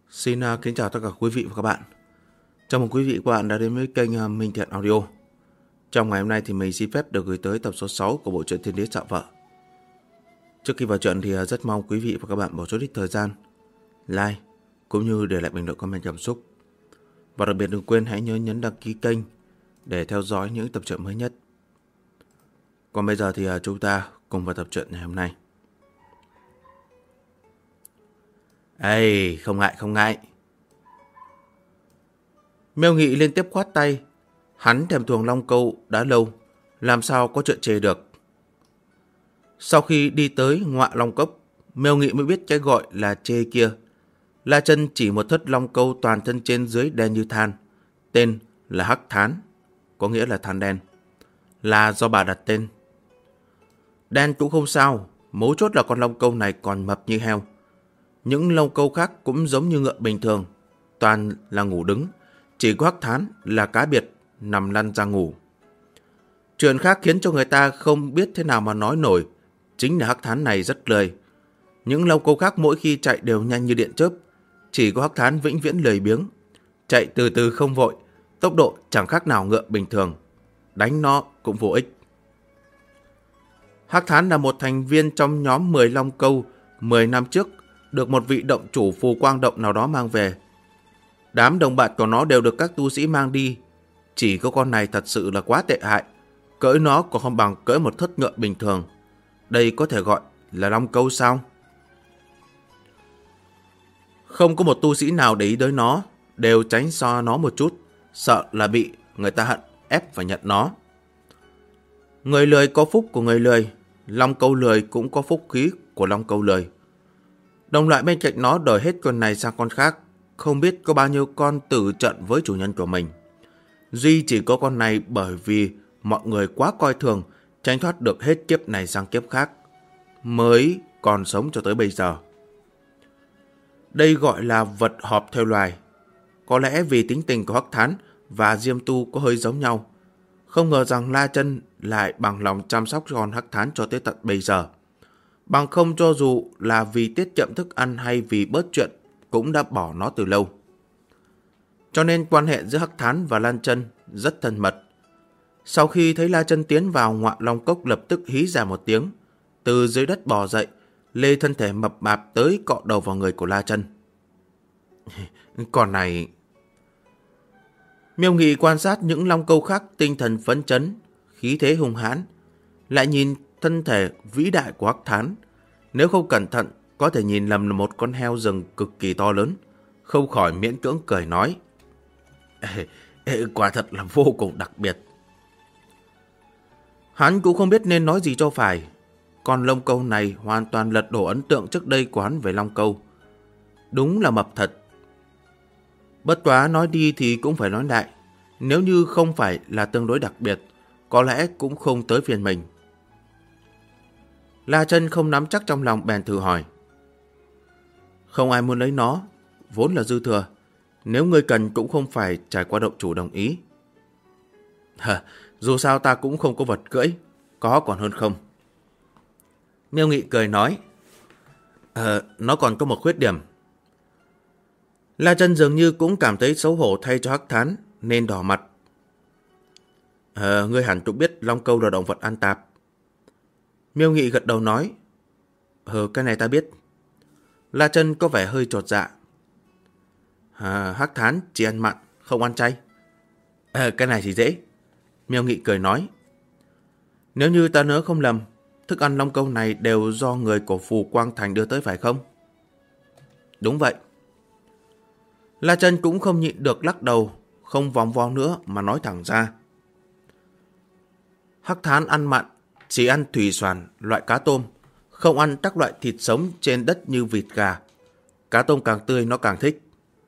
Xin kính chào tất cả quý vị và các bạn. Chào mừng quý vị và các bạn đã đến với kênh Minh Thiện Audio. Trong ngày hôm nay thì mình xin phép được gửi tới tập số 6 của bộ truyện Thiên Đế Dạo Vợ. Trước khi vào truyện thì rất mong quý vị và các bạn bỏ chút ít thời gian like cũng như để lại bình luận comment cảm xúc. Và đặc biệt đừng quên hãy nhớ nhấn đăng ký kênh để theo dõi những tập truyện mới nhất. Còn bây giờ thì chúng ta cùng vào tập truyện ngày hôm nay. Ê, không ngại. Miêu Nghị liên tiếp khoát tay. Hắn thèm thuồng long câu đã lâu, làm sao có chuyện chê được. Sau khi đi tới Ngọa Long Cốc, Miêu Nghị mới biết cái gọi là chê kia. La Chân chỉ một thất long câu toàn thân trên dưới đen như than, tên là Hắc Thán, có nghĩa là than đen, là do bà đặt tên. Đen cũng không sao, mấu chốt là con long câu này còn mập như heo. Những long câu khác cũng giống như ngựa bình thường, toàn là ngủ đứng, chỉ có Hắc Thán là cá biệt, nằm lăn ra ngủ. Chuyện khác khiến cho người ta không biết thế nào mà nói nổi, chính là Hắc Thán này rất lười. Những long câu khác mỗi khi chạy đều nhanh như điện chớp, chỉ có Hắc Thán vĩnh viễn lười biếng, chạy từ từ không vội, tốc độ chẳng khác nào ngựa bình thường, đánh nó cũng vô ích. Hắc Thán là một thành viên trong nhóm 10 long câu 10 năm trước, được một vị động chủ phù quang động nào đó mang về. Đám đồng bạn của nó đều được các tu sĩ mang đi, chỉ có con này thật sự là quá tệ hại, cưỡi nó còn không bằng cưỡi một thất ngựa bình thường. Đây có thể gọi là long câu sao? Không có một tu sĩ nào để ý tới nó, đều tránh xa nó một chút, sợ là bị người ta hận ép phải nhận nó. Người lười có phúc của người lười, long câu lười cũng có phúc khí của long câu lười. Đồng loại bên cạnh nó đổi hết con này sang con khác, không biết có bao nhiêu con tử trận với chủ nhân của mình. Duy chỉ có con này bởi vì mọi người quá coi thường, tránh thoát được hết kiếp này sang kiếp khác, mới còn sống cho tới bây giờ. Đây gọi là vật họp theo loài. Có lẽ vì tính tình của Hắc Thán và Diêm Tu có hơi giống nhau, không ngờ rằng La Chân lại bằng lòng chăm sóc cho con Hắc Thán cho tới tận bây giờ. Bằng không cho dù là vì tiết kiệm thức ăn hay vì bớt chuyện, cũng đã bỏ nó từ lâu. Cho nên quan hệ giữa Hắc Thán và Lan Chân rất thân mật. Sau khi thấy La Chân tiến vào Ngọa Long Cốc, lập tức hí ra một tiếng, từ dưới đất bò dậy, lê thân thể mập mạp tới cọ đầu vào người của La Chân. Còn này... Miêu Nghị quan sát những long câu khác tinh thần phấn chấn, khí thế hung hãn, lại nhìn thân thể vĩ đại của Hắc Thán, nếu không cẩn thận có thể nhìn lầm là một con heo rừng cực kỳ to lớn, không khỏi miễn cưỡng cười nói: quả thật là vô cùng đặc biệt. Hắn cũng không biết nên nói gì cho phải. Con long câu này hoàn toàn lật đổ ấn tượng trước đây của hắn về long câu. Đúng là mập thật. Bất quá nói đi thì cũng phải nói lại, nếu như không phải là tương đối đặc biệt, có lẽ cũng không tới phiên mình. La Chân không nắm chắc trong lòng bèn thử hỏi: Không ai muốn lấy nó, vốn là dư thừa, nếu ngươi cần cũng không phải trải qua động chủ đồng ý. Dù sao ta cũng không có vật cưỡi, có còn hơn không. Miêu Nghị cười nói: Nó còn có một khuyết điểm. La Chân dường như cũng cảm thấy xấu hổ thay cho Hắc Thán nên đỏ mặt. Ngươi hẳn cũng biết long câu là động vật ăn tạp. Miêu Nghị gật đầu nói: cái này ta biết. La Chân có vẻ hơi chột dạ. Hắc Thán chỉ ăn mặn, không ăn chay. Cái này thì dễ. Miêu Nghị cười nói: Nếu như ta nhớ không lầm, thức ăn long câu này đều do người của Phù Quang Thành đưa tới phải không? Đúng vậy. La Chân cũng không nhịn được lắc đầu, không vòng vo nữa mà nói thẳng ra: Hắc Thán ăn mặn, chỉ ăn thủy xoàn, loại cá tôm, không ăn các loại thịt sống trên đất như vịt gà. Cá tôm càng tươi nó càng thích.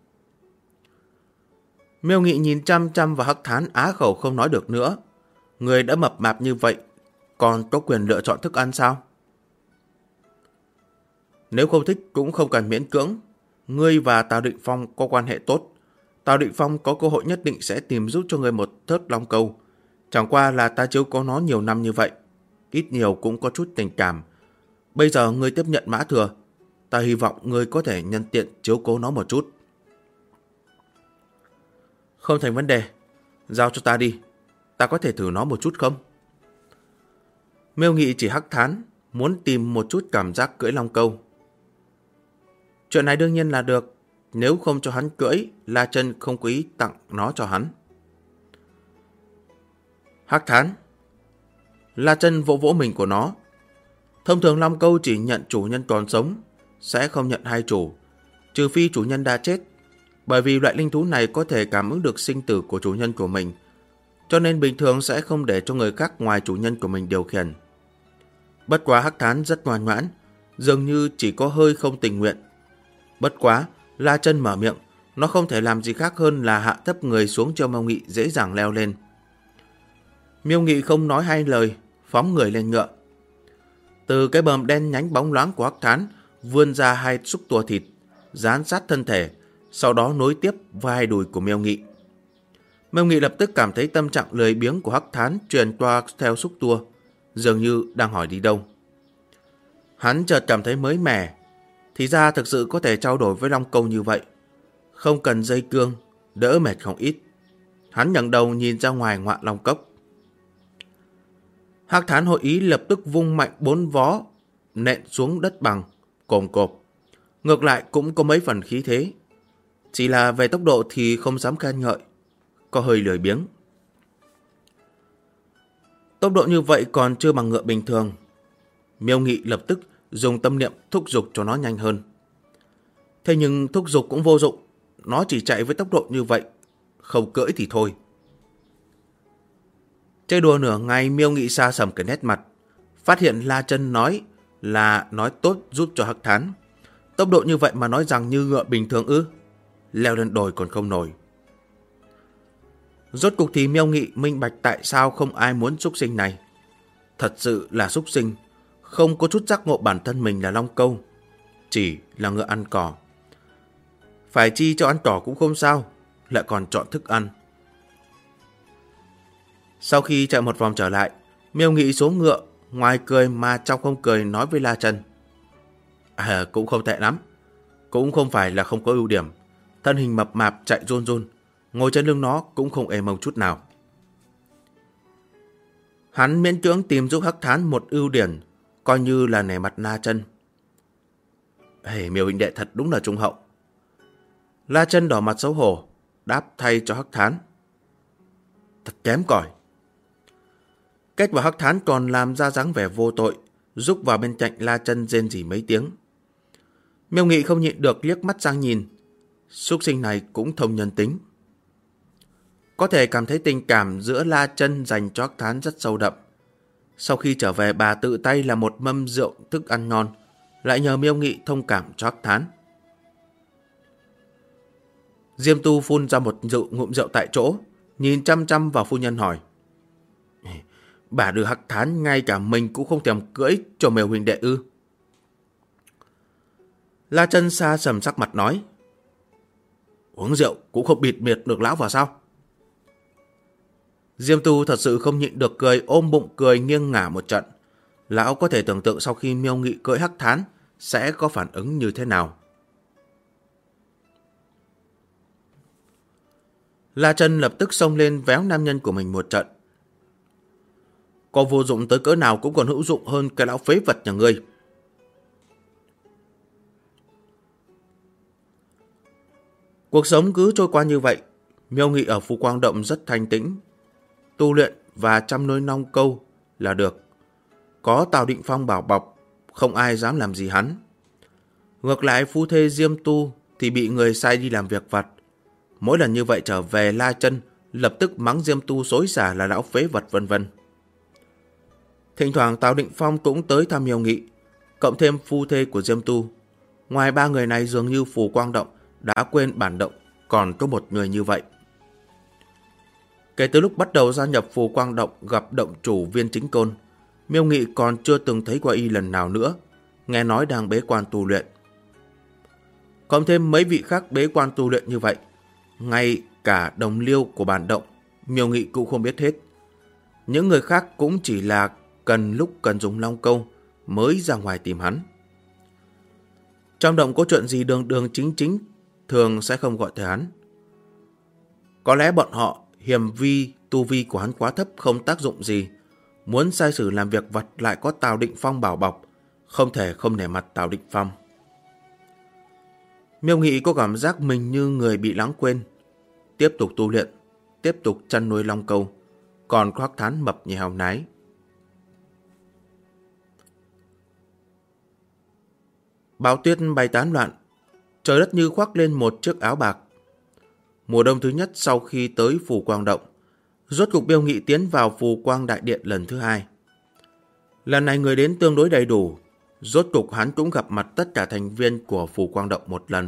Miêu Nghị nhìn chăm chăm vào Hắc Thán, á khẩu không nói được nữa. Người đã mập mạp như vậy, còn có quyền lựa chọn thức ăn sao? Nếu không thích cũng không cần miễn cưỡng. Ngươi và Tào Định Phong có quan hệ tốt. Tào Định Phong có cơ hội nhất định sẽ tìm giúp cho ngươi một thớt long câu. Chẳng qua là ta chiếu cố nó nhiều năm như vậy, ít nhiều cũng có chút tình cảm. Bây giờ ngươi tiếp nhận Mã Thừa, ta hy vọng ngươi có thể nhân tiện chiếu cố nó một chút. Không thành vấn đề. Giao cho ta đi. Ta có thể thử nó một chút không? Miêu Nghị chỉ hắc thán, muốn tìm một chút cảm giác cưỡi long câu. Chuyện này đương nhiên là được. Nếu không cho hắn cưỡi, La Chân không có ý tặng nó cho hắn. Hắc thán. La Chân vỗ vỗ mình của nó. Thông thường long câu chỉ nhận chủ nhân còn sống, sẽ không nhận hai chủ, trừ phi chủ nhân đã chết. Bởi vì loại linh thú này có thể cảm ứng được sinh tử của chủ nhân của mình, cho nên bình thường sẽ không để cho người khác ngoài chủ nhân của mình điều khiển. Bất quá hắc thán rất ngoan ngoãn, dường như chỉ có hơi không tình nguyện. Bất quá, La Chân mở miệng, nó không thể làm gì khác hơn là hạ thấp người xuống cho Miêu Nghị dễ dàng leo lên. Miêu Nghị không nói hai lời, phóng người lên ngựa. Từ cái bờm đen nhánh bóng loáng của hắc thán vươn ra hai xúc tua thịt, dán sát thân thể, sau đó nối tiếp vai đùi của Miêu Nghị. Miêu Nghị lập tức cảm thấy tâm trạng lười biếng của hắc thán truyền qua theo xúc tua, dường như đang hỏi đi đâu. Hắn chợt cảm thấy mới mẻ, thì ra thực sự có thể trao đổi với long câu như vậy, không cần dây cương, đỡ mệt không ít. Hắn ngẩng đầu nhìn ra ngoài ngoại long cốc. Hắc thán hội ý lập tức vung mạnh 4 vó nện xuống đất bằng, cồm cộp. Ngược lại cũng có mấy phần khí thế, chỉ là về tốc độ thì không dám khen ngợi, có hơi lười biếng. Tốc độ như vậy còn chưa bằng ngựa bình thường. Miêu Nghị lập tức dùng tâm niệm thúc giục cho nó nhanh hơn. Thế nhưng thúc giục cũng vô dụng, nó chỉ chạy với tốc độ như vậy, không cưỡi thì thôi. Chơi đùa nửa ngày, Miêu Nghị xa sầm cái nét mặt, phát hiện La Chân nói là nói tốt giúp cho hắc thán. Tốc độ như vậy mà nói rằng như ngựa bình thường ư? Leo lên đồi còn không nổi. Rốt cục thì Miêu Nghị minh bạch tại sao không ai muốn súc sinh này. Thật sự là súc sinh, không có chút giác ngộ bản thân mình là long câu, chỉ là ngựa ăn cỏ. Phải chi cho ăn cỏ cũng không sao, lại còn chọn thức ăn. Sau khi chạy một vòng trở lại, Miêu Nghị xuống ngựa, ngoài cười mà trong không cười nói với La Chân. Cũng không tệ lắm, cũng không phải là không có ưu điểm. Thân hình mập mạp chạy run run, ngồi trên lưng nó cũng không êm mông chút nào. Hắn miễn cưỡng tìm giúp hắc thán một ưu điểm, coi như là nể mặt La Chân. Miêu huynh đệ thật đúng là trung hậu. La Chân đỏ mặt xấu hổ, đáp thay cho hắc thán. Thật kém cỏi. Kết quả hắc thán còn làm ra dáng vẻ vô tội, rúc vào bên cạnh La Chân rên rỉ mấy tiếng. Miêu Nghị không nhịn được liếc mắt sang nhìn, súc sinh này cũng thông nhân tính. Có thể cảm thấy tình cảm giữa La Chân dành cho hắc thán rất sâu đậm. Sau khi trở về, bà tự tay làm một mâm rượu thức ăn ngon, lại nhờ Miêu Nghị thông cảm cho hắc thán. Diêm Tu phun ra một ngụm rượu tại chỗ, nhìn chăm chăm vào phu nhân hỏi. Bà đưa hắc thán ngay cả mình cũng không thèm cưỡi cho Miêu huynh đệ ư? La Chân xa sầm sắc mặt nói. Uống rượu cũng không bịt miệt được lão vào sao? Diêm Tu thật sự không nhịn được cười, ôm bụng cười nghiêng ngả một trận. Lão có thể tưởng tượng sau khi Miêu Nghị cưỡi hắc thán sẽ có phản ứng như thế nào. La Chân lập tức xông lên véo nam nhân của mình một trận. Có vô dụng tới cỡ nào cũng còn hữu dụng hơn cái lão phế vật nhà ngươi. Cuộc sống cứ trôi qua như vậy. Miêu Nghị ở Phù Quang Động rất thanh tĩnh, tu luyện và chăm nuôi long câu là được. Có Tào Định Phong bảo bọc, không ai dám làm gì hắn. Ngược lại phu thê Diêm Tu thì bị người sai đi làm việc vặt. Mỗi lần như vậy trở về, La Chân lập tức mắng Diêm Tu xối xả là lão phế vật vân vân. Thỉnh thoảng Tào Định Phong cũng tới thăm Miêu Nghị, cộng thêm phu thê của Diêm Tu. Ngoài ba người này dường như Phù Quang Động đã quên bản động còn có một người như vậy. Kể từ lúc bắt đầu gia nhập Phù Quang Động gặp động chủ Viên Chính Côn, Miêu Nghị còn chưa từng thấy qua y lần nào nữa, nghe nói đang bế quan tu luyện. Cộng thêm mấy vị khác bế quan tu luyện như vậy, ngay cả đồng liêu của bản động, Miêu Nghị cũng không biết hết. Những người khác cũng chỉ là lúc cần dùng long câu mới ra ngoài tìm hắn. Trong động có chuyện gì đường đường chính chính thường sẽ không gọi tới hắn. Có lẽ bọn họ hiềm vi tu vi của hắn quá thấp không tác dụng gì. Muốn sai sử làm việc vặt lại có Tào Định Phong bảo bọc, không thể không nể mặt Tào Định Phong. Miêu Nghị có cảm giác mình như người bị lãng quên. Tiếp tục tu luyện, tiếp tục chăn nuôi long câu, còn Hoắc Thán mập như heo nái. Bão tuyết bay tán loạn, trời đất như khoác lên một chiếc áo bạc. Mùa đông thứ nhất sau khi tới Phù Quang Động, rốt cục Miêu Nghị tiến vào Phù Quang Đại Điện lần thứ hai. Lần này người đến tương đối đầy đủ, rốt cục hắn cũng gặp mặt tất cả thành viên của Phù Quang Động một lần.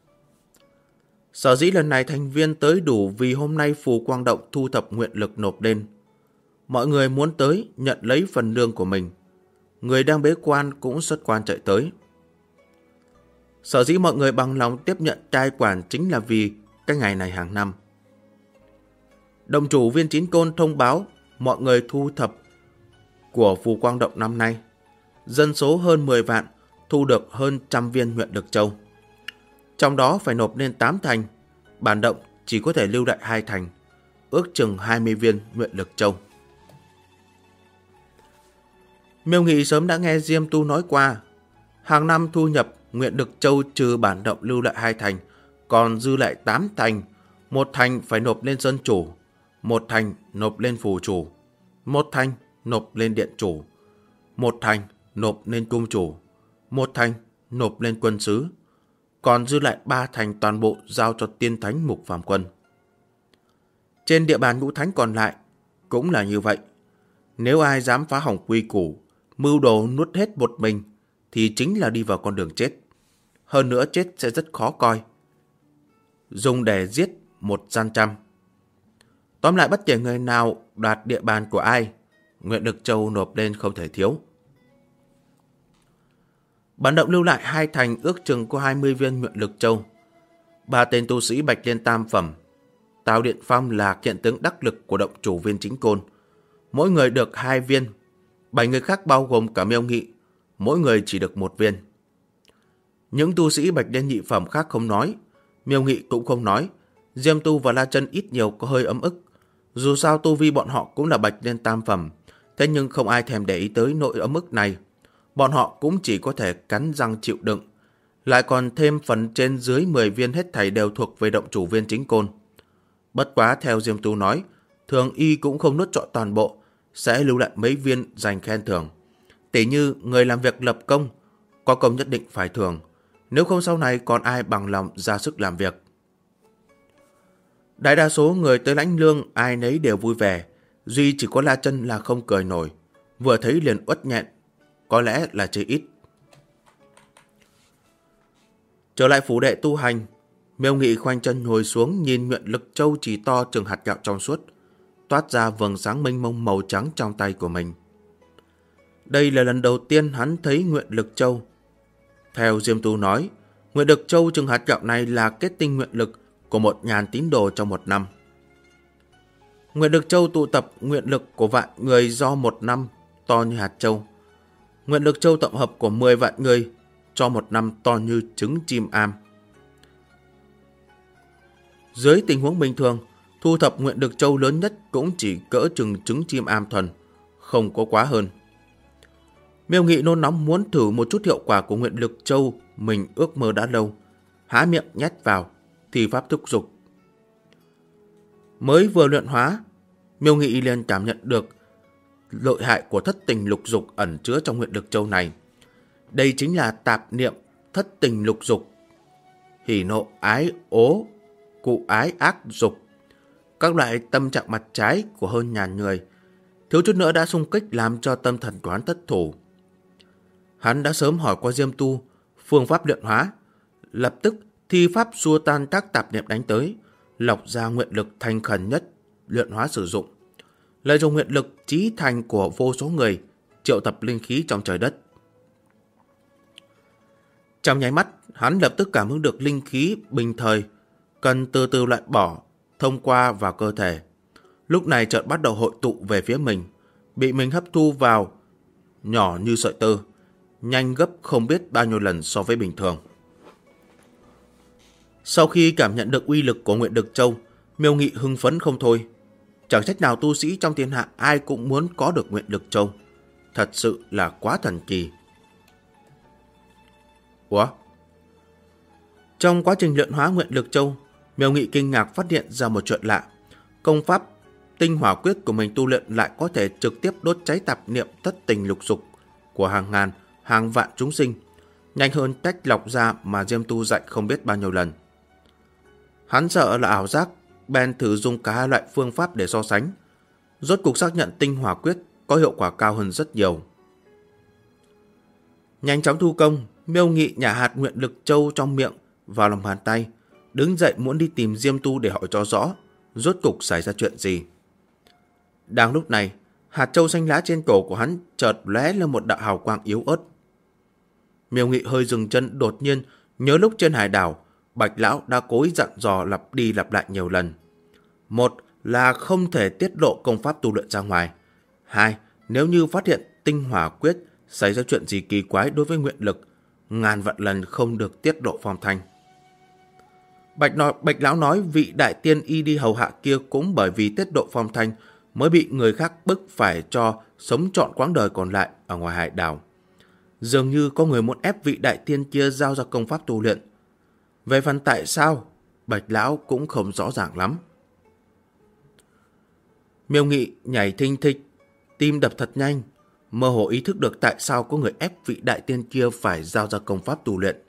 Sở dĩ lần này thành viên tới đủ vì hôm nay Phù Quang Động thu thập nguyện lực nộp lên. Mọi người muốn tới nhận lấy phần lương của mình. Người đang bế quan cũng xuất quan chạy tới. Sở dĩ mọi người bằng lòng tiếp nhận cai quản chính là vì cái ngày này hàng năm. Động chủ Viên Chín Côn thông báo mọi người thu thập của Phù Quang Động năm nay. Dân số hơn 10 vạn, thu được hơn 100 viên nguyện lực châu. Trong đó phải nộp lên 8 thành, bản động chỉ có thể lưu lại 2 thành, ước chừng 20 viên nguyện lực châu. Miêu Nghị sớm đã nghe Diêm Tu nói qua, hàng năm thu nhập nguyện lực châu trừ bản động lưu lại 2 thành, còn dư lại 8 thành, 1 thành phải nộp lên dân chủ, 1 thành nộp lên phù chủ, 1 thành nộp lên điện chủ, 1 thành nộp lên cung chủ, 1 thành nộp lên quân sứ, còn dư lại 3 thành toàn bộ giao cho tiên thánh Mục Phàm Quân. Trên địa bàn ngũ thánh còn lại cũng là như vậy. Nếu ai dám phá hỏng quy củ, mưu đồ nuốt hết một mình, thì chính là đi vào con đường chết. Hơn nữa chết sẽ rất khó coi. Dùng để giết một gian trăm. Tóm lại bất kể người nào đoạt địa bàn của ai, nguyện lực châu nộp lên không thể thiếu. Bản động lưu lại 2 thành ước chừng có 20 viên nguyện lực châu. 3 tên tu sĩ Bạch Liên tam phẩm. Tào Điện Phong là kiện tướng đắc lực của động chủ Viên Chính Côn. Mỗi người được 2 viên. 7 người khác bao gồm cả Miêu Nghị, mỗi người chỉ được 1 viên. Những tu sĩ Bạch Liên nhị phẩm khác không nói, Miêu Nghị cũng không nói. Diêm Tu và La Chân ít nhiều có hơi ấm ức. Dù sao tu vi bọn họ cũng là Bạch Liên tam phẩm, thế nhưng không ai thèm để ý tới nỗi ấm ức này. Bọn họ cũng chỉ có thể cắn răng chịu đựng. Lại còn thêm phần trên dưới 10 viên hết thảy đều thuộc về động chủ Viên Chính Côn. Bất quá theo Diêm Tu nói, thường y cũng không nuốt trọn toàn bộ, sẽ lưu lại mấy viên dành khen thưởng. Tỉ như người làm việc lập công, có công nhất định phải thưởng, nếu không sau này còn ai bằng lòng ra sức làm việc. Đại đa số người tới lãnh lương ai nấy đều vui vẻ, duy chỉ có La Chân là không cười nổi, vừa thấy liền uất nghẹn, có lẽ là chơi ít. Trở lại phủ đệ tu hành, Miêu Nghị khoanh chân ngồi xuống nhìn nguyện lực châu chỉ to chừng hạt gạo trong suốt, toát ra vầng sáng mênh mông màu trắng trong tay của mình. Đây là lần đầu tiên hắn thấy nguyện lực châu. Theo Diêm Tu nói, nguyện lực châu chừng hạt gạo này là kết tinh nguyện lực của 1.000 tín đồ trong 1 năm. Nguyện lực châu tụ tập nguyện lực của vạn người do 1 năm to như hạt châu. Nguyện lực châu tổng hợp của 10 vạn người cho 1 năm to như trứng chim am. Dưới tình huống bình thường, thu thập nguyện lực châu lớn nhất cũng chỉ cỡ chừng trứng chim am thuần, không có quá hơn. Miêu Nghị nôn nóng muốn thử một chút hiệu quả của nguyện lực châu mình ước mơ đã lâu, há miệng nhét vào, thì pháp thúc dục. Mới vừa luyện hóa, Miêu Nghị liền cảm nhận được lợi hại của thất tình lục dục ẩn chứa trong nguyện lực châu này. Đây chính là tạp niệm thất tình lục dục, hỉ nộ ái ố, cụ ái ác dục, các loại tâm trạng mặt trái của hơn 1.000 người, thiếu chút nữa đã xung kích làm cho tâm thần của hắn thất thủ. Hắn đã sớm hỏi qua Diêm Tu phương pháp luyện hóa, lập tức thi pháp xua tan các tạp niệm đánh tới, lọc ra nguyện lực thành khẩn nhất luyện hóa sử dụng, lợi dụng nguyện lực chí thành của vô số người triệu tập linh khí trong trời đất. Trong nháy mắt, hắn lập tức cảm ứng được linh khí bình thời cần từ từ loại bỏ thông qua vào cơ thể. Lúc này chợt bắt đầu hội tụ về phía mình, bị mình hấp thu vào, nhỏ như sợi tơ, nhanh gấp không biết bao nhiêu lần so với bình thường. Sau khi cảm nhận được uy lực của nguyện lực châu, Miêu Nghị hưng phấn không thôi. Chẳng trách nào tu sĩ trong thiên hạ ai cũng muốn có được Nguyện Lực Châu. Thật sự là quá thần kỳ. Ủa? Trong quá trình luyện hóa Nguyện Lực Châu, Miêu Nghị kinh ngạc phát hiện ra một chuyện lạ. Công pháp Tinh Hỏa Quyết của mình tu luyện lại có thể trực tiếp đốt cháy tạp niệm thất tình lục dục của hàng ngàn, hàng vạn chúng sinh, nhanh hơn tách lọc ra mà Diêm Tu dạy không biết bao nhiêu lần. Hắn sợ là ảo giác, bèn thử dùng cả hai loại phương pháp để so sánh. Rốt cuộc xác nhận Tinh Hỏa Quyết có hiệu quả cao hơn rất nhiều. Nhanh chóng thu công, Miêu Nghị nhả hạt Nguyện Lực Châu trong miệng vào lòng bàn tay, đứng dậy muốn đi tìm Diêm Tu để hỏi cho rõ rốt cục xảy ra chuyện gì. Đang lúc này, hạt châu xanh lá trên cổ của hắn chợt lóe lên một đạo hào quang yếu ớt. Miêu Nghị hơi dừng chân, đột nhiên nhớ lúc trên hải đảo, Bạch Lão đã cố ý dặn dò lặp đi lặp lại nhiều lần. Một là không thể tiết lộ công pháp tu luyện ra ngoài. Hai, nếu như phát hiện Tinh Hỏa Quyết xảy ra chuyện gì kỳ quái đối với nguyện lực, ngàn vạn lần không được tiết lộ phong thanh. Bạch Lão nói vị đại tiên y đi hầu hạ kia cũng bởi vì tiết lộ phong thanh mới bị người khác bức phải cho sống trọn quãng đời còn lại ở ngoài hải đảo. Dường như có người muốn ép vị đại tiên kia giao ra công pháp tu luyện. Về phần tại sao, Bạch Lão cũng không rõ ràng lắm. Miêu Nghị nhảy thinh thịch, tim đập thật nhanh, mơ hồ ý thức được tại sao có người ép vị đại tiên kia phải giao ra công pháp tu luyện.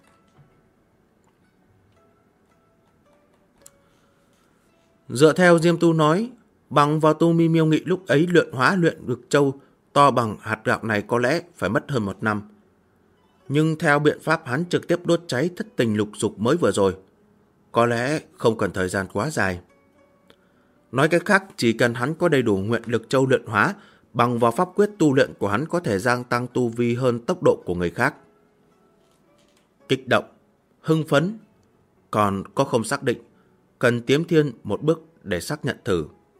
Dựa theo Diêm Tu nói, bằng vào tu mi Miêu Nghị lúc ấy luyện hóa luyện lực châu to bằng hạt gạo này có lẽ phải mất hơn 1 năm. Nhưng theo biện pháp hắn trực tiếp đốt cháy thất tình lục dục mới vừa rồi, có lẽ không cần thời gian quá dài. Nói cách khác, chỉ cần hắn có đầy đủ nguyện lực châu luyện hóa, bằng vào pháp quyết tu luyện của hắn có thể gia tăng tu vi hơn tốc độ của người khác. Kích động, hưng phấn, còn có không xác định, cần tiến thiên một bước để xác nhận thử.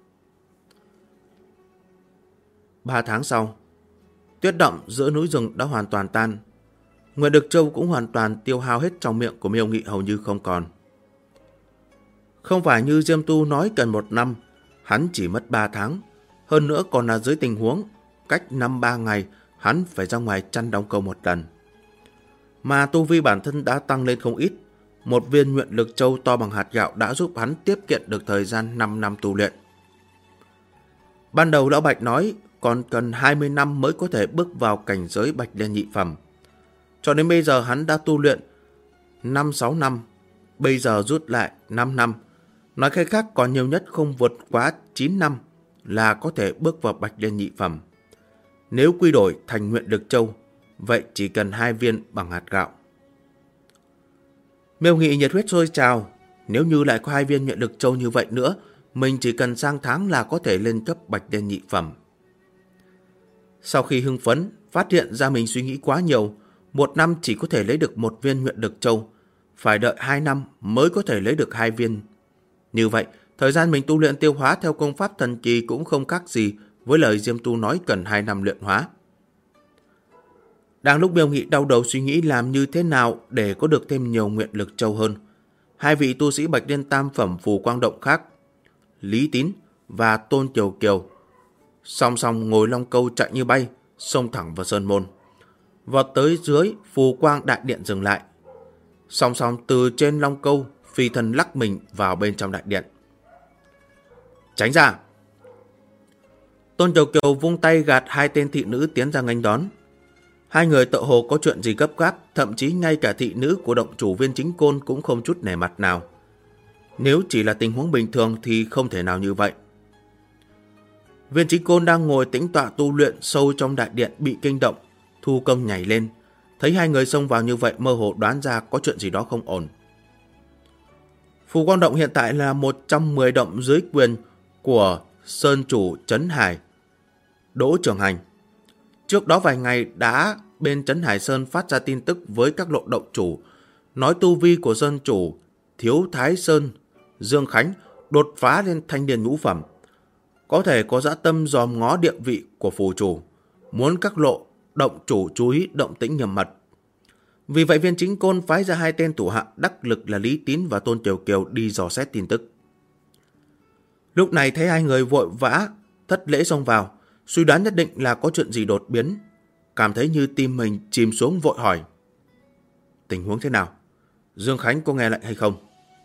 3 tháng sau, tuyết động giữa núi rừng đã hoàn toàn tan. Nguyện lực châu cũng hoàn toàn tiêu hao hết trong miệng của Miêu Nghị hầu như không còn. Không phải như Diêm Tu nói cần 1 năm, hắn chỉ mất 3 tháng. Hơn nữa còn là dưới tình huống cách 5-3 ngày hắn phải ra ngoài chăn đóng câu một lần. Mà tu vi bản thân đã tăng lên không ít. Một viên nguyện lực châu to bằng hạt gạo đã giúp hắn tiết kiệm được thời gian 5 năm tu luyện. Ban đầu Lão Bạch nói còn cần 20 năm mới có thể bước vào cảnh giới Bạch Liên nhị phẩm. Cho đến bây giờ hắn đã tu luyện 5-6 năm, bây giờ rút lại 5 năm. Nói cách khác còn nhiều nhất không vượt quá 9 năm là có thể bước vào Bạch Liên nhị phẩm. Nếu quy đổi thành nguyện lực châu, vậy chỉ cần 2 viên bằng hạt gạo. Miêu Nghị nhiệt huyết sôi trào, nếu như lại có 2 viên nguyện lực châu như vậy nữa, mình chỉ cần sang tháng là có thể lên cấp Bạch Liên nhị phẩm. Sau khi hưng phấn, phát hiện ra mình suy nghĩ quá nhiều, 1 năm chỉ có thể lấy được 1 viên nguyện lực châu, phải đợi 2 năm mới có thể lấy được 2 viên. Như vậy, thời gian mình tu luyện tiêu hóa theo công pháp thần kỳ cũng không khác gì với lời Diêm Tu nói cần 2 năm luyện hóa. Đang lúc Miêu Nghị đau đầu suy nghĩ làm như thế nào để có được thêm nhiều nguyện lực châu hơn, 2 vị tu sĩ Bạch Liên tam phẩm Phù Quang Động khác, Lý Tín và Tôn Kiều Kiều, song song ngồi long câu chạy như bay, xông thẳng vào sơn môn. Vọt tới dưới Phù Quang đại điện dừng lại. Song song từ trên long câu, phi thân lắc mình vào bên trong đại điện. Tránh ra! Tôn Kiều Kiều vung tay gạt 2 tên thị nữ tiến ra nghênh đón. 2 người tựa hồ có chuyện gì gấp gáp, thậm chí ngay cả thị nữ của động chủ Viên Chính Côn cũng không chút nể mặt nào. Nếu chỉ là tình huống bình thường thì không thể nào như vậy. Viên Chính Côn đang ngồi tĩnh tọa tu luyện sâu trong đại điện bị kinh động, thu công nhảy lên, thấy 2 người xông vào như vậy mơ hồ đoán ra có chuyện gì đó không ổn. Phù Quang Động hiện tại là một trong 10 động dưới quyền của Sơn chủ Trấn Hải, Đỗ Trường Hành. Trước đó vài ngày đã bên Trấn Hải Sơn phát ra tin tức với các lộ động chủ, nói tu vi của Sơn chủ Thiếu Thái Sơn, Dương Khánh đột phá lên thanh điền ngũ phẩm, có thể có dã tâm dòm ngó địa vị của phù chủ, muốn các lộ động chủ chú ý động tĩnh nghiêm mật. Vì vậy Viên Chính Côn phái ra 2 tên thủ hạ đắc lực là Lý Tín và Tôn Kiều Kiều đi dò xét tin tức. Lúc này thấy hai người vội vã thất lễ xông vào, suy đoán nhất định là có chuyện gì đột biến, cảm thấy như tim mình chìm xuống, vội hỏi: tình huống thế nào? Dương Khánh có nghe lệnh hay không?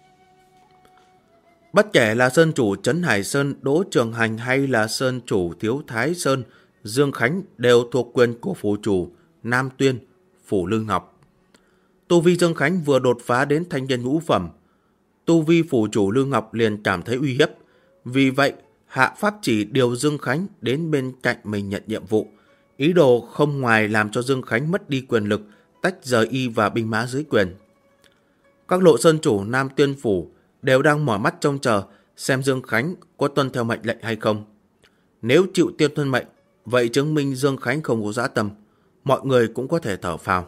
Bất kể là Sơn chủ Trấn Hải Sơn Đỗ Trường Hành hay là Sơn chủ Thiếu Thái Sơn Dương Khánh đều thuộc quyền của phủ chủ Nam Tuyên, phủ Lư Ngọc. Tu vi Dương Khánh vừa đột phá đến thanh niên ngũ phẩm, tu vi phủ chủ Lư Ngọc liền cảm thấy uy hiếp. Vì vậy, hạ pháp chỉ điều Dương Khánh đến bên cạnh mình nhận nhiệm vụ, ý đồ không ngoài làm cho Dương Khánh mất đi quyền lực, tách rời y và binh mã dưới quyền. Các lộ sơn chủ Nam Tuyên phủ đều đang mỏi mắt trông chờ xem Dương Khánh có tuân theo mệnh lệnh hay không. Nếu chịu tuân mệnh, vậy chứng minh Dương Khánh không có dã tâm, mọi người cũng có thể thở phào.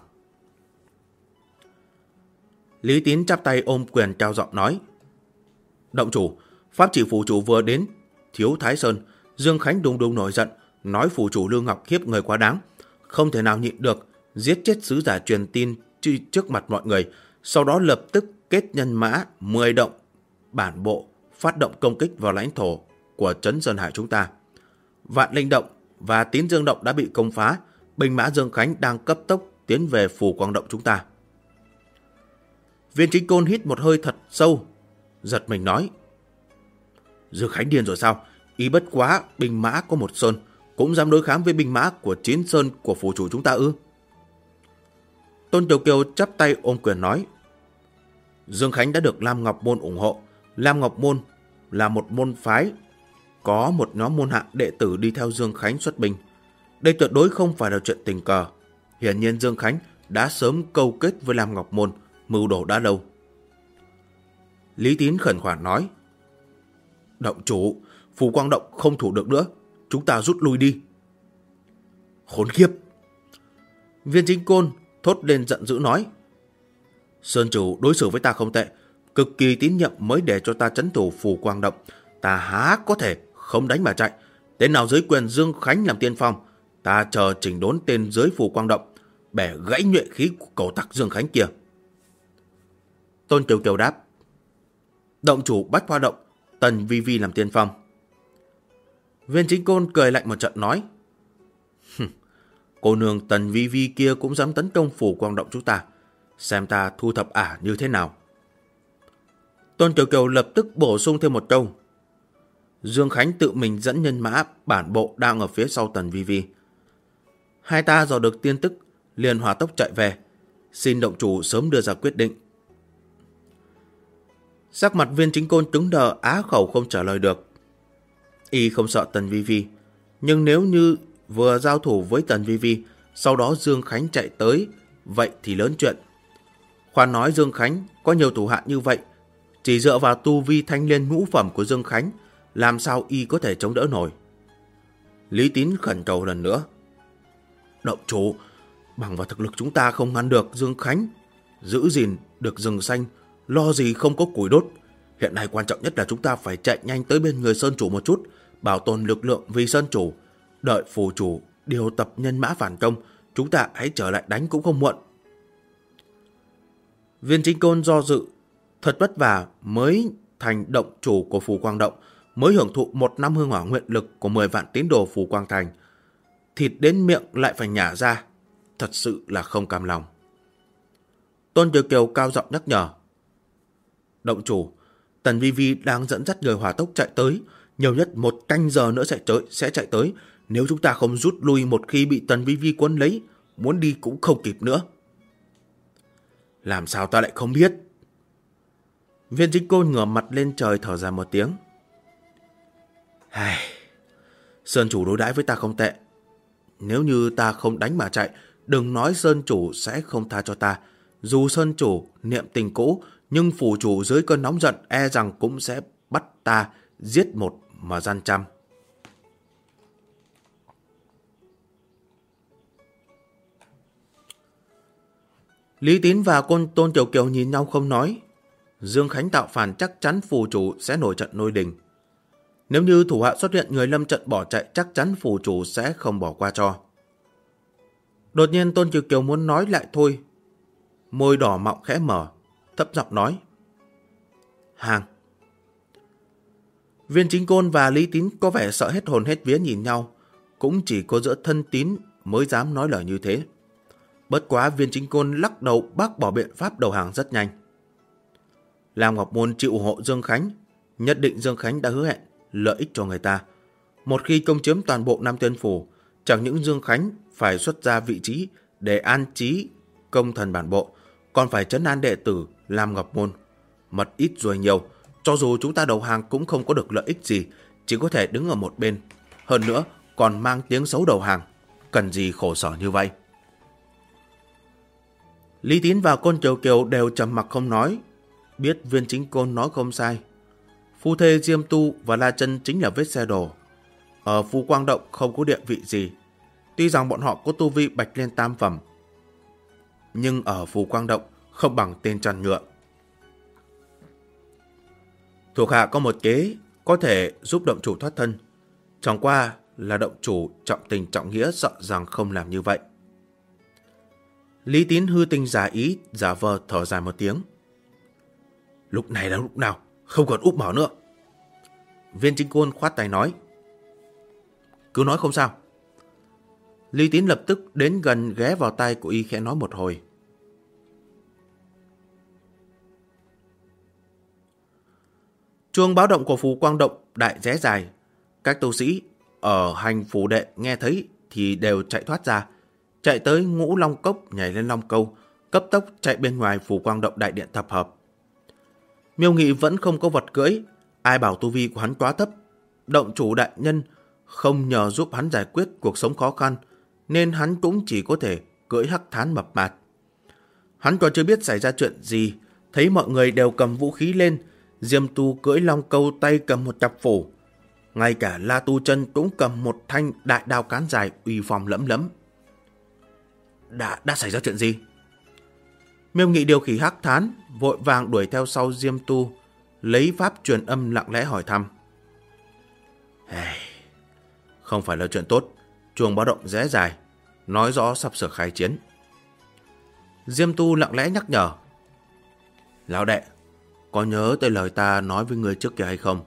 Lý Tín chắp tay ôm quyền cao giọng nói: động chủ, pháp chỉ phủ chủ vừa đến Thiếu Thái Sơn. Dương Khánh đùng đùng nổi giận, nói phủ chủ Lư Ngọc hiếp người quá đáng, không thể nào nhịn được, giết chết sứ giả truyền tin trước mặt mọi người, sau đó lập tức kết nhân mã 10 động bản bộ phát động công kích vào lãnh thổ của Trấn Sơn Hải chúng ta. Vạn Linh Động và Tín Dương Động đã bị công phá, binh mã Dương Khánh đang cấp tốc tiến về Phù Quang Động chúng ta. Viên Chính Côn hít một hơi thật sâu, giật mình nói: Dương Khánh điên rồi sao? Ý bất quá binh mã có một sơn, cũng dám đối kháng với binh mã của 9 sơn của phủ chủ chúng ta ư? Tôn Tiểu Kiều chắp tay ôm quyền nói: Dương Khánh đã được Lam Ngọc Môn ủng hộ. Lam Ngọc Môn là một môn phái, có một nhóm môn hạ đệ tử đi theo Dương Khánh xuất binh. Đây tuyệt đối không phải là chuyện tình cờ. Hiển nhiên Dương Khánh đã sớm câu kết với Lam Ngọc Môn, mưu đồ đã lâu. Lý Tín khẩn khoản nói: động chủ, Phù Quang Động không thủ được nữa, chúng ta rút lui đi. Khốn kiếp! Viên Chính Côn thốt lên giận dữ nói: Sơn chủ đối xử với ta không tệ, cực kỳ tín nhiệm mới để cho ta trấn thủ Phù Quang Động, ta há có thể không đánh mà chạy. Tên nào dưới quyền Dương Khánh làm tiên phong, ta chờ chỉnh đốn tên dưới Phù Quang Động, bẻ gãy nhuệ khí của cẩu tặc Dương Khánh kia. Tôn Kiều Kiều đáp: động chủ Bách Hoa Động, Tần Vi Vi làm tiên phong. Viên Chính Côn cười lạnh một trận nói: cô nương Tần Vi Vi kia cũng dám tấn công Phù Quang Động chúng ta, xem ta thu thập ả như thế nào. Tôn Kiều Kiều lập tức bổ sung thêm một câu: Dương Khánh tự mình dẫn nhân mã bản bộ đang ở phía sau Tần Vi Vi. Hai ta dò được tin tức liền hỏa tốc chạy về, xin động chủ sớm đưa ra quyết định. Sắc mặt Viên Chính Côn cứng đờ, á khẩu không trả lời được. Y không sợ Tần Vi Vi, nhưng nếu như vừa giao thủ với Tần Vi Vi, sau đó Dương Khánh chạy tới, vậy thì lớn chuyện. Khoan nói Dương Khánh có nhiều thủ hạ như vậy, chỉ dựa vào tu vi thanh liên ngũ phẩm của Dương Khánh, làm sao y có thể chống đỡ nổi. Lý Tín khẩn cầu lần nữa: động chủ, bằng vào thực lực chúng ta không ngăn được Dương Khánh, giữ gìn được rừng xanh, lo gì không có củi đốt. Hiện nay quan trọng nhất là chúng ta phải chạy nhanh tới bên người Sơn chủ một chút, bảo tồn lực lượng vì Sơn chủ. Đợi phù chủ điều tập nhân mã phản công, chúng ta hãy trở lại đánh cũng không muộn. Viên Chính Côn do dự, thật vất vả mới thành động chủ của Phù Quang Động, mới hưởng thụ 1 năm hương hỏa nguyện lực của 10 vạn tín đồ Phù Quang Thành, thịt đến miệng lại phải nhả ra, thật sự là không cam lòng. Tôn Kiều Kiều cao giọng nhắc nhở: động chủ, Tần Vi Vi đang dẫn dắt người hỏa tốc chạy tới, nhiều nhất 1 canh giờ nữa sẽ chạy tới. Nếu chúng ta không rút lui một khi bị Tần Vi Vi quấn lấy, muốn đi cũng không kịp nữa. Làm sao ta lại không biết? Viên Chính Côn ngửa mặt lên trời thở dài một tiếng: Sơn chủ đối đãi với ta không tệ. Nếu như ta không đánh mà chạy, đừng nói Sơn chủ sẽ không tha cho ta. Dù Sơn chủ niệm tình cũ, nhưng phủ chủ dưới cơn nóng giận e rằng cũng sẽ bắt ta giết một mà gian trăm. Lý Tín và Tôn Kiều Kiều nhìn nhau không nói. Dương Khánh tạo phản chắc chắn phủ chủ sẽ nổi trận lôi đình. Nếu như thủ hạ xuất hiện người lâm trận bỏ chạy, chắc chắn phủ chủ sẽ không bỏ qua cho. Đột nhiên Tôn Kiều Kiều muốn nói lại thôi, môi đỏ mọng khẽ mở, thấp giọng nói: hàng. Viên Chính Côn và Lý Tín có vẻ sợ hết hồn hết vía nhìn nhau, cũng chỉ có giữa thân tín mới dám nói lời như thế. Bất quá Viên Chính Côn lắc đầu bác bỏ biện pháp đầu hàng rất nhanh. Lam Ngọc Môn chịu ủng hộ Dương Khánh, nhất định Dương Khánh đã hứa hẹn lợi ích cho người ta. Một khi công chiếm toàn bộ Nam Tiên Phủ, chẳng những Dương Khánh phải xuất ra vị trí để an trí công thần bản bộ, còn phải trấn an đệ tử Lam Ngọc Môn. Mật ít ruồi nhiều, cho dù chúng ta đầu hàng cũng không có được lợi ích gì, chỉ có thể đứng ở một bên. Hơn nữa, còn mang tiếng xấu đầu hàng, cần gì khổ sở như vậy. Lý Tín và Côn Kiều Kiều đều trầm mặc không nói, biết Viên Chính Côn nói không sai. Phu thê Diêm Tu và La Chân chính là vết xe đổ. Ở Phú Quang Động không có địa vị gì. Tuy rằng bọn họ có tu vi bạch liên tam phẩm, nhưng ở Phú Quang Động không bằng tên chăn nhựa. Thuộc hạ có một kế có thể giúp động chủ thoát thân. Chẳng qua là động chủ trọng tình trọng nghĩa sợ rằng không làm như vậy. Lý Tín hư tình giả ý, giả vờ thở dài một tiếng. Lúc này là lúc nào, không còn úp mở nữa. Viên Chính Côn khoát tay nói. Cứ nói không sao. Lý Tín lập tức đến gần ghé vào tai của y khẽ nói một hồi. Chuông báo động của Phú Quang Động đại rẽ dài. Các tu sĩ ở hành phủ đệ nghe thấy thì đều chạy thoát ra, chạy tới Ngũ Long Cốc, nhảy lên Long Câu, cấp tốc chạy bên ngoài Phú Quang Động đại điện tập hợp. Miêu Nghị vẫn không có vật cưỡi, ai bảo tu vi của hắn quá thấp. Động chủ đại nhân không nhờ giúp hắn giải quyết cuộc sống khó khăn, nên hắn cũng chỉ có thể cưỡi hắc thán mập mạp. Hắn còn chưa biết xảy ra chuyện gì, thấy mọi người đều cầm vũ khí lên. Diêm Tu cưỡi Long Câu, tay cầm một chặp phủ. Ngay cả La Tu Chân cũng cầm một thanh đại đao cán dài uy phong lẫm lẫm. Đã xảy ra chuyện gì? Miêu Nghị điều khiển hắc thán, vội vàng đuổi theo sau Diêm Tu, lấy pháp truyền âm lặng lẽ hỏi thăm. Không phải là chuyện tốt, chuông báo động rẽ dài, nói rõ sắp sửa khai chiến. Diêm Tu lặng lẽ nhắc nhở. Lão đệ, có nhớ tới lời ta nói với người trước kia hay không?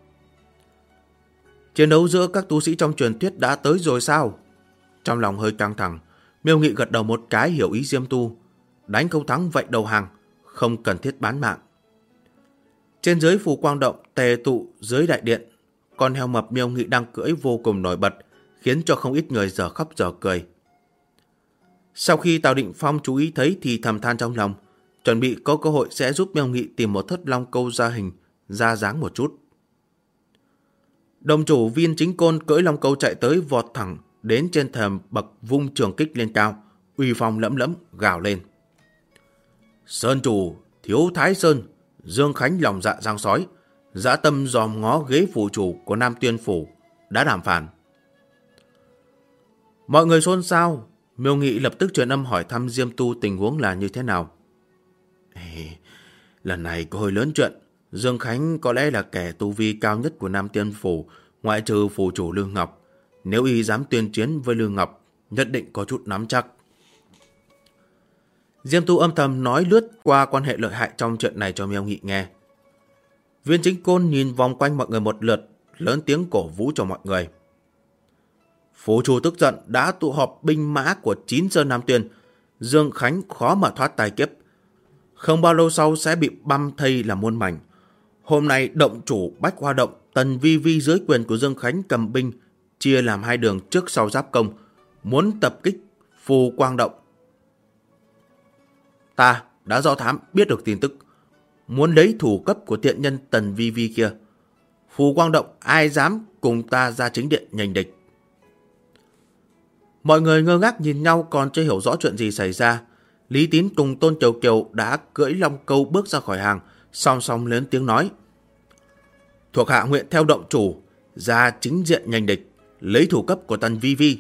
Chiến đấu giữa các tu sĩ trong truyền thuyết đã tới rồi sao? Trong lòng hơi căng thẳng, Miêu Nghị gật đầu một cái hiểu ý Diêm Tu. Đánh không thắng vậy đầu hàng, không cần thiết bán mạng. Trên dưới Phù Quang Động tề tụ dưới đại điện, con heo mập Miêu Nghị đang cưỡi vô cùng nổi bật, khiến cho không ít người giờ khóc giờ cười. Sau khi Tào Định Phong chú ý thấy thì thầm than trong lòng, chuẩn bị có cơ hội sẽ giúp Miêu Nghị tìm một thất long câu ra hình, ra dáng một chút. Đồng chủ Viên Chính Côn cưỡi long câu chạy tới, vọt thẳng đến trên thềm bậc, vung trường kích lên cao, uy phong lẫm lẫm gào lên. Sơn chủ Thiếu Thái Sơn, Dương Khánh lòng dạ giang sói, dã tâm dòm ngó ghế phủ chủ của Nam Tuyên Phủ, đã đàm phán. Mọi người xôn xao. Miêu Nghị lập tức truyền âm hỏi thăm Diêm Tu tình huống là như thế nào. Lần này có hơi lớn chuyện. Dương Khánh có lẽ là kẻ tu vi cao nhất của Nam Tiên Phủ, ngoại trừ phủ chủ Lương Ngọc. Nếu y dám tuyên chiến với Lương Ngọc, nhất định có chút nắm chắc. Diêm Tu âm thầm nói lướt qua quan hệ lợi hại trong chuyện này cho Miêu Nghị nghe. Viên Chính Côn nhìn vòng quanh mọi người một lượt, lớn tiếng cổ vũ cho mọi người. Phủ chủ tức giận đã tụ họp binh mã của 9 sơn Nam Tuyên. Dương Khánh khó mà thoát tai kiếp. Không bao lâu sau sẽ bị băm thây làm muôn mảnh. Hôm nay động chủ Bách Hoa Động Tần Vi Vi dưới quyền của Dương Khánh cầm binh, chia làm hai đường trước sau giáp công, muốn tập kích Phù Quang Động. Ta đã do thám biết được tin tức, muốn lấy thủ cấp của thiện nhân Tần Vi Vi kia. Phù Quang Động ai dám cùng ta ra chính điện nhành địch. Mọi người ngơ ngác nhìn nhau, còn chưa hiểu rõ chuyện gì xảy ra. Lý Tín cùng Tôn Kiều Kiều đã cưỡi long câu bước ra khỏi hàng, song song lớn tiếng nói. Thuộc hạ nguyện theo động chủ, ra chính diện nhành địch, lấy thủ cấp của Tần Vi Vi.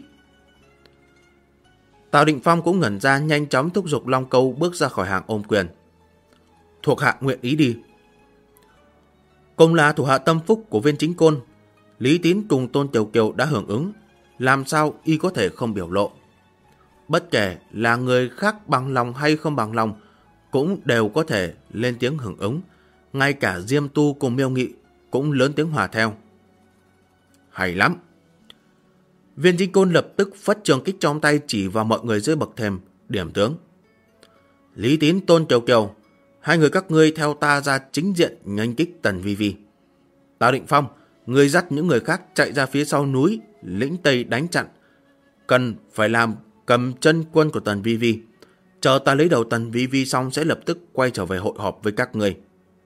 Tào Định Phong cũng ngẩn ra, nhanh chóng thúc giục long câu bước ra khỏi hàng ôm quyền. Thuộc hạ nguyện ý đi. Cùng là thủ hạ tâm phúc của Viên Chính Côn, Lý Tín cùng Tôn Kiều Kiều đã hưởng ứng, làm sao y có thể không biểu lộ. Bất kể là người khác bằng lòng hay không bằng lòng, cũng đều có thể lên tiếng hưởng ứng. Ngay cả Diêm Tu cùng Miêu Nghị cũng lớn tiếng hòa theo. Hay lắm. Viên Chính Côn lập tức phất trường kích trong tay chỉ vào mọi người dưới bậc thềm, điểm tướng. Lý Tín, Tôn Kiều Kiều, hai người các ngươi theo ta ra chính diện nghênh kích Tần Vi Vi. Tào Định Phong, ngươi dắt những người khác chạy ra phía sau núi lĩnh Tây đánh chặn. Cần phải làm cầm chân quân của Tần Vi Vi. Chờ ta lấy đầu Tần Vi Vi xong sẽ lập tức quay trở về hội họp với các ngươi.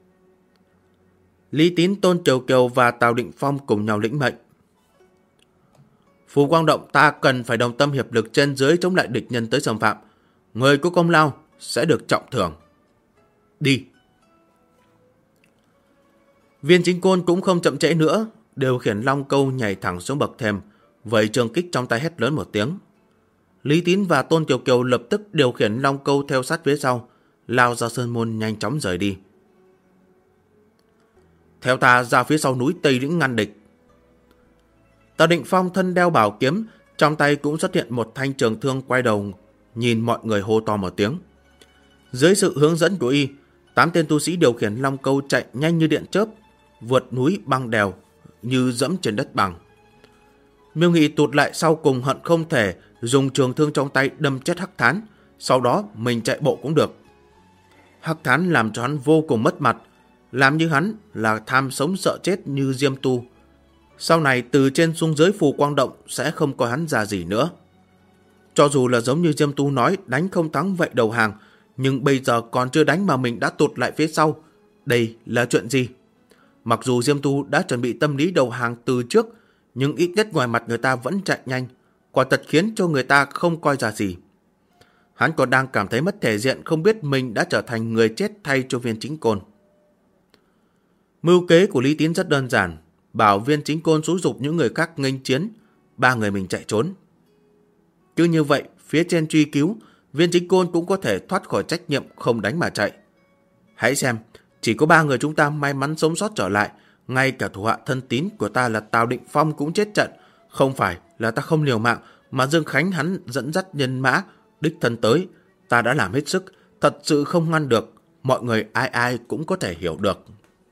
Lý Tín, Tôn Kiều Kiều và Tào Định Phong cùng nhau lĩnh mệnh. Phù Quang Động, ta cần phải đồng tâm hiệp lực trên dưới chống lại địch nhân tới xâm phạm. Người có công lao sẽ được trọng thưởng. Đi. Viên Chính Côn cũng không chậm trễ nữa, điều khiển Long Câu nhảy thẳng xuống bậc thềm, vẩy trường kích trong tay hét lớn một tiếng. Lý Tín và Tôn Kiều Kiều lập tức điều khiển Long Câu theo sát phía sau, lao ra sơn môn nhanh chóng rời đi. Theo ta ra phía sau núi Tây Lĩnh ngăn địch. Tào Định Phong thân đeo bảo kiếm, trong tay cũng xuất hiện một thanh trường thương, quay đầu nhìn mọi người hô to một tiếng. Dưới sự hướng dẫn của y, 8 tên tu sĩ điều khiển Long Câu chạy nhanh như điện chớp, vượt núi băng đèo như dẫm trên đất bằng. Miêu Nghị tụt lại sau cùng, hận không thể dùng trường thương trong tay đâm chết Hắc Thán, sau đó mình chạy bộ cũng được. Hắc Thán làm cho hắn vô cùng mất mặt, làm như hắn là tham sống sợ chết như Diêm Tu. Sau này từ trên xuống dưới Phù Quang Động sẽ không coi hắn ra gì nữa. Cho dù là giống như Diêm Tu nói đánh không thắng vậy đầu hàng, nhưng bây giờ còn chưa đánh mà mình đã tụt lại phía sau. Đây là chuyện gì? Mặc dù Diêm Tu đã chuẩn bị tâm lý đầu hàng từ trước, nhưng ít nhất ngoài mặt người ta vẫn chạy nhanh, quả thật khiến cho người ta không coi ra gì. Hắn còn đang cảm thấy mất thể diện, không biết mình đã trở thành người chết thay cho Viên Chính Côn. Mưu kế của Lý Tín rất đơn giản, bảo Viên Chính Côn xúi giục những người khác nghênh chiến, 3 người mình chạy trốn. Cứ như vậy, phía trên truy cứu, Viên Chính Côn cũng có thể thoát khỏi trách nhiệm không đánh mà chạy. Hãy xem, chỉ có 3 người chúng ta may mắn sống sót trở lại, ngay cả thủ hạ thân tín của ta là Tào Định Phong cũng chết trận. Không phải là ta không liều mạng, mà Dương Khánh hắn dẫn dắt nhân mã đích thân tới, ta đã làm hết sức, thật sự không ngăn được, mọi người ai ai cũng có thể hiểu được.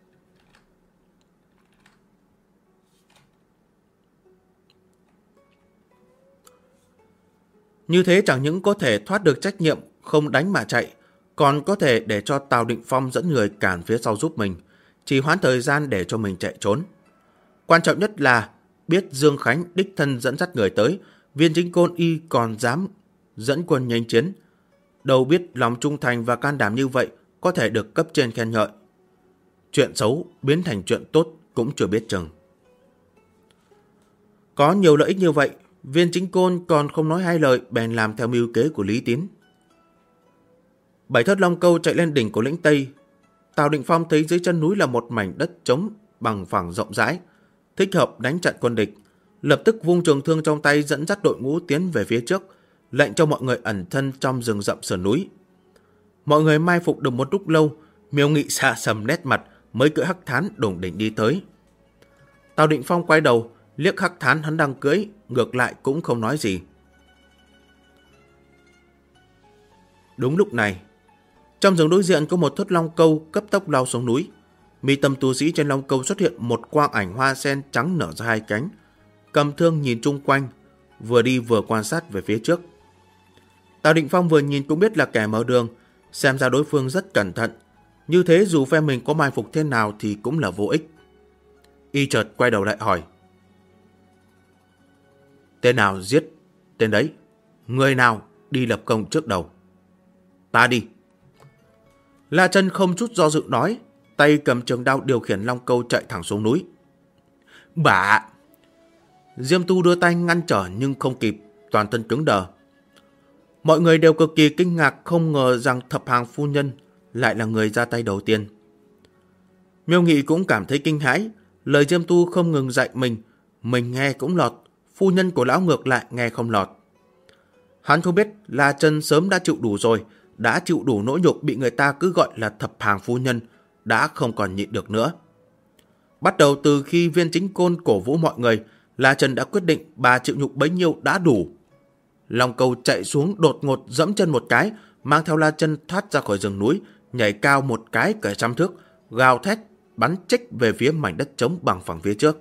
Như thế chẳng những có thể thoát được trách nhiệm không đánh mà chạy, còn có thể để cho Tào Định Phong dẫn người cản phía sau giúp mình, trì hoãn thời gian để cho mình chạy trốn. Quan trọng nhất là biết Dương Khánh đích thân dẫn dắt người tới, Viên Chính Côn y còn dám dẫn quân nhanh chiến. Đâu biết lòng trung thành và can đảm như vậy có thể được cấp trên khen ngợi. Chuyện xấu biến thành chuyện tốt cũng chưa biết chừng. Có nhiều lợi ích như vậy, Viên Chính Côn còn không nói hai lời bèn làm theo mưu kế của Lý Tín. 7 thớt Long Câu chạy lên đỉnh của lĩnh Tây. Tào Định Phong thấy dưới chân núi là một mảnh đất trống bằng phẳng rộng rãi, thích hợp đánh chặn quân địch, lập tức vung trường thương trong tay dẫn dắt đội ngũ tiến về phía trước, lệnh cho mọi người ẩn thân trong rừng rậm sườn núi. Mọi người mai phục được một lúc lâu, Miêu Nghị xa sầm nét mặt mới cưỡi Hắc Thán đủng đỉnh đi tới. Tào Định Phong quay đầu liếc Hắc Thán hắn đang cưỡi, ngược lại cũng không nói gì. Đúng lúc này, trong rừng đối diện có một thớt Long Câu cấp tốc lao xuống núi. Mi tâm tu sĩ trên Long Câu xuất hiện một quang ảnh hoa sen trắng nở ra 2 cánh, cầm thương nhìn chung quanh, vừa đi vừa quan sát về phía trước. Tào Định Phong vừa nhìn cũng biết là kẻ mở đường, xem ra đối phương rất cẩn thận, như thế dù phe mình có mai phục thế nào thì cũng là vô ích. Y chợt quay đầu lại hỏi: tên nào giết tên đấy, người nào đi lập công trước đầu? Ta đi. La Chân không chút do dự nói, tay cầm trường đao điều khiển Long Câu chạy thẳng xuống núi. Bả! Diêm Tu đưa tay ngăn trở nhưng không kịp, toàn thân cứng đờ. Mọi người đều cực kỳ kinh ngạc, không ngờ rằng Thập Hàng phu nhân lại là người ra tay đầu tiên. Miêu Nghị cũng cảm thấy kinh hãi, lời Diêm Tu không ngừng dạy mình nghe cũng lọt, phu nhân của lão ngược lại nghe không lọt. Hắn không biết La Chân sớm đã chịu đủ rồi, đã chịu đủ nỗi nhục bị người ta cứ gọi là Thập Hàng phu nhân, đã không còn nhịn được nữa. Bắt đầu từ khi Viên Chính Côn cổ vũ mọi người, La Chân đã quyết định bà chịu nhục bấy nhiêu đã đủ. Long Câu chạy xuống đột ngột dẫm chân một cái, mang theo La Chân thoát ra khỏi rừng núi, nhảy cao một cái cả 100 thước, gào thét bắn chích về phía mảnh đất trống bằng phẳng phía trước.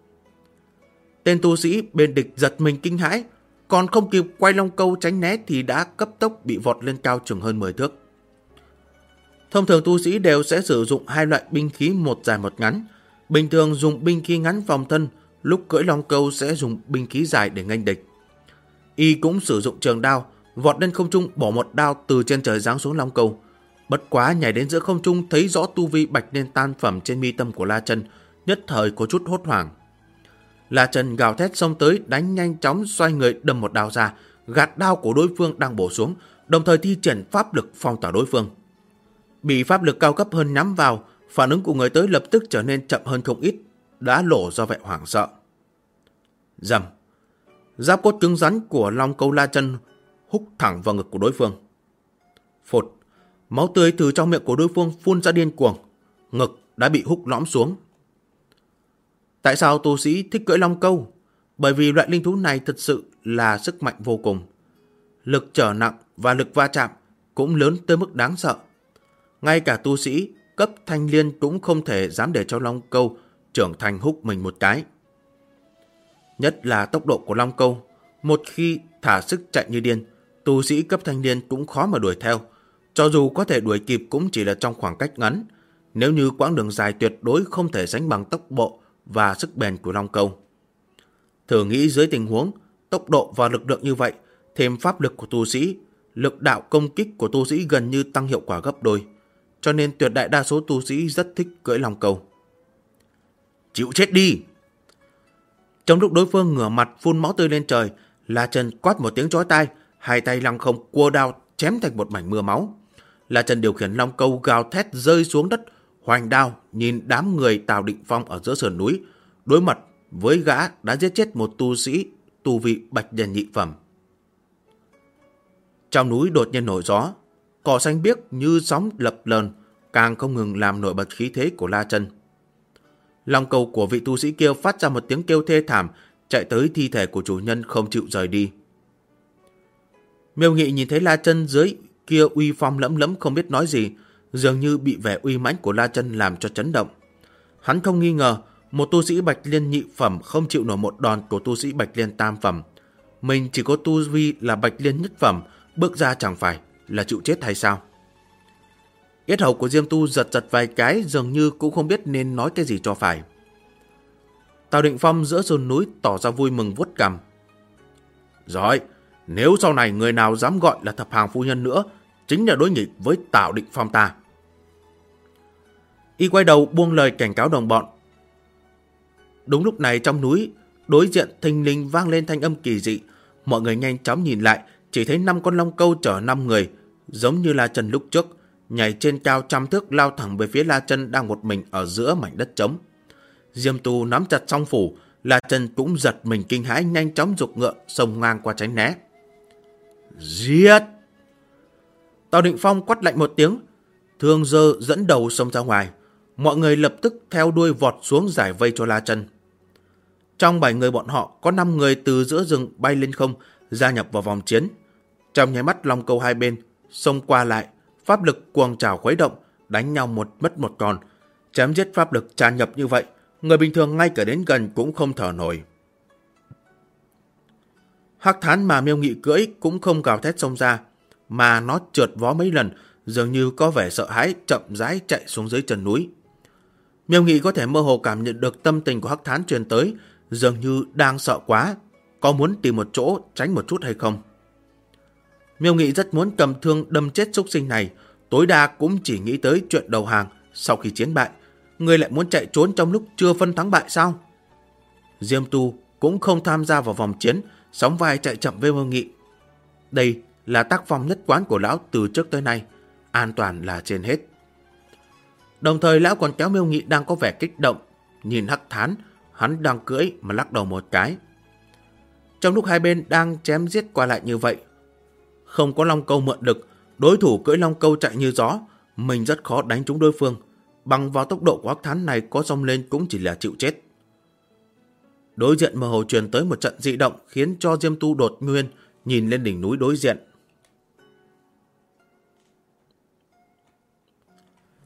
Tên tu sĩ bên địch giật mình kinh hãi, còn không kịp quay long câu tránh né thì đã cấp tốc bị vọt lên cao chừng hơn 10 thước. Thông thường tu sĩ đều sẽ sử dụng hai loại binh khí một dài một ngắn. Bình thường dùng binh khí ngắn phòng thân, lúc cưỡi long câu sẽ dùng binh khí dài để nghênh địch. Y cũng sử dụng trường đao, vọt lên không trung bỏ một đao từ trên trời giáng xuống long câu. Bất quá nhảy đến giữa không trung thấy rõ tu vi bạch liên tam phẩm trên mi tâm của La Chân, nhất thời có chút hốt hoảng. La Chân gào thét xông tới, đánh nhanh chóng xoay người đâm một đao ra, gạt đao của đối phương đang bổ xuống, đồng thời thi triển pháp lực phong tỏa đối phương. Bị pháp lực cao cấp hơn nhắm vào, phản ứng của người tới lập tức trở nên chậm hơn không ít, đã lộ ra vẻ hoảng sợ. Rầm, giáp cốt cứng rắn của long câu La Chân húc thẳng vào ngực của đối phương. Phụt, máu tươi từ trong miệng của đối phương phun ra điên cuồng, ngực đã bị húc lõm xuống. Tại sao tu sĩ thích cưỡi long câu? Bởi vì loại linh thú này thật sự là sức mạnh vô cùng. Lực trở nặng và lực va chạm cũng lớn tới mức đáng sợ. Ngay cả tu sĩ cấp thanh liên cũng không thể dám để cho long câu trưởng thành húc mình một cái. Nhất là tốc độ của long câu, một khi thả sức chạy như điên, tu sĩ cấp thanh liên cũng khó mà đuổi theo. Cho dù có thể đuổi kịp cũng chỉ là trong khoảng cách ngắn. Nếu như quãng đường dài tuyệt đối không thể sánh bằng tốc độ và sức bền của long câu. Thử nghĩ dưới tình huống tốc độ và lực lượng như vậy, thêm pháp lực của tu sĩ, lực đạo công kích của tu sĩ gần như tăng hiệu quả gấp đôi. Cho nên tuyệt đại đa số tu sĩ rất thích cưỡi long câu. Chịu chết đi! Trong lúc đối phương ngửa mặt phun máu tươi lên trời, La Chân quát một tiếng chói tai, hai tay lăng không cua đao chém thành một mảnh mưa máu. La Chân điều khiển long câu gào thét rơi xuống đất, hoành đao nhìn đám người Tào Định Phong ở giữa sườn núi, đối mặt với gã đã giết chết một tu sĩ tu vị bạch liên nhị phẩm. Trong núi đột nhiên nổi gió, cỏ xanh biếc như sóng lập lờn, càng không ngừng làm nổi bật khí thế của La Chân. Long câu của vị tu sĩ kia phát ra một tiếng kêu thê thảm, chạy tới thi thể của chủ nhân không chịu rời đi. Miêu Nghị nhìn thấy La Chân dưới kia uy phong lẫm lẫm không biết nói gì, dường như bị vẻ uy mãnh của La Chân làm cho chấn động. Hắn không nghi ngờ một tu sĩ bạch liên nhị phẩm không chịu nổi một đòn của tu sĩ bạch liên tam phẩm. Mình chỉ có tu vi là bạch liên nhất phẩm, bước ra chẳng phải là chịu chết hay sao? Yết hầu của Diêm Tu giật giật vài cái, dường như cũng không biết nên nói cái gì cho phải. Tào Định Phong giữa sườn núi tỏ ra vui mừng vuốt cằm. Rồi, nếu sau này người nào dám gọi là thập hàng phu nhân nữa, chính là đối nghịch với Tào Định Phong ta. Y quay đầu buông lời cảnh cáo đồng bọn. Đúng lúc này trong núi, đối diện thình lình vang lên thanh âm kỳ dị. Mọi người nhanh chóng nhìn lại, chỉ thấy 5 con long câu chở 5 người, giống như La Chân lúc trước, nhảy trên cao trăm thước lao thẳng về phía La Chân đang một mình ở giữa mảnh đất trống. Diêm Tu nắm chặt song phủ, La Chân cũng giật mình kinh hãi, nhanh chóng giục ngựa xông ngang qua tránh né. Giết! Tào Định Phong quát lạnh một tiếng, Thương Dơ dẫn đầu xông ra ngoài. Mọi người lập tức theo đuôi vọt xuống giải vây cho La Chân. Trong 7 người bọn họ có 5 người từ giữa rừng bay lên không, gia nhập vào vòng chiến. Trong nháy mắt long câu hai bên xông qua lại, pháp lực cuồng trào khuấy động, đánh nhau một mất một còn. Chém giết pháp lực tràn nhập như vậy, người bình thường ngay cả đến gần cũng không thở nổi. Hắc Thán mà Miêu Nghị cưỡi cũng không gào thét xông ra, mà nó trượt vó mấy lần, dường như có vẻ sợ hãi, chậm rãi chạy xuống dưới chân núi. Miêu Nghị có thể mơ hồ cảm nhận được tâm tình của Hắc Thán truyền tới, dường như đang sợ quá, có muốn tìm một chỗ tránh một chút hay không. Miêu Nghị rất muốn cầm thương đâm chết súc sinh này, tối đa cũng chỉ nghĩ tới chuyện đầu hàng. Sau khi chiến bại, người lại muốn chạy trốn trong lúc chưa phân thắng bại sao? Diêm Tu cũng không tham gia vào vòng chiến, sóng vai chạy chậm với Miêu Nghị. Đây là tác phong nhất quán của lão từ trước tới nay, an toàn là trên hết. Đồng thời lão còn kéo Miêu Nghị đang có vẻ kích động, nhìn Hắc Thán, hắn đang cưỡi mà lắc đầu một cái. Trong lúc hai bên đang chém giết qua lại như vậy, không có long câu mượn lực, đối thủ cưỡi long câu chạy như gió, mình rất khó đánh trúng đối phương. Bằng vào tốc độ của Hắc Thán này có xông lên cũng chỉ là chịu chết. Đối diện mơ hồ truyền tới một trận dị động khiến cho Diêm Tu đột nguyên nhìn lên đỉnh núi đối diện.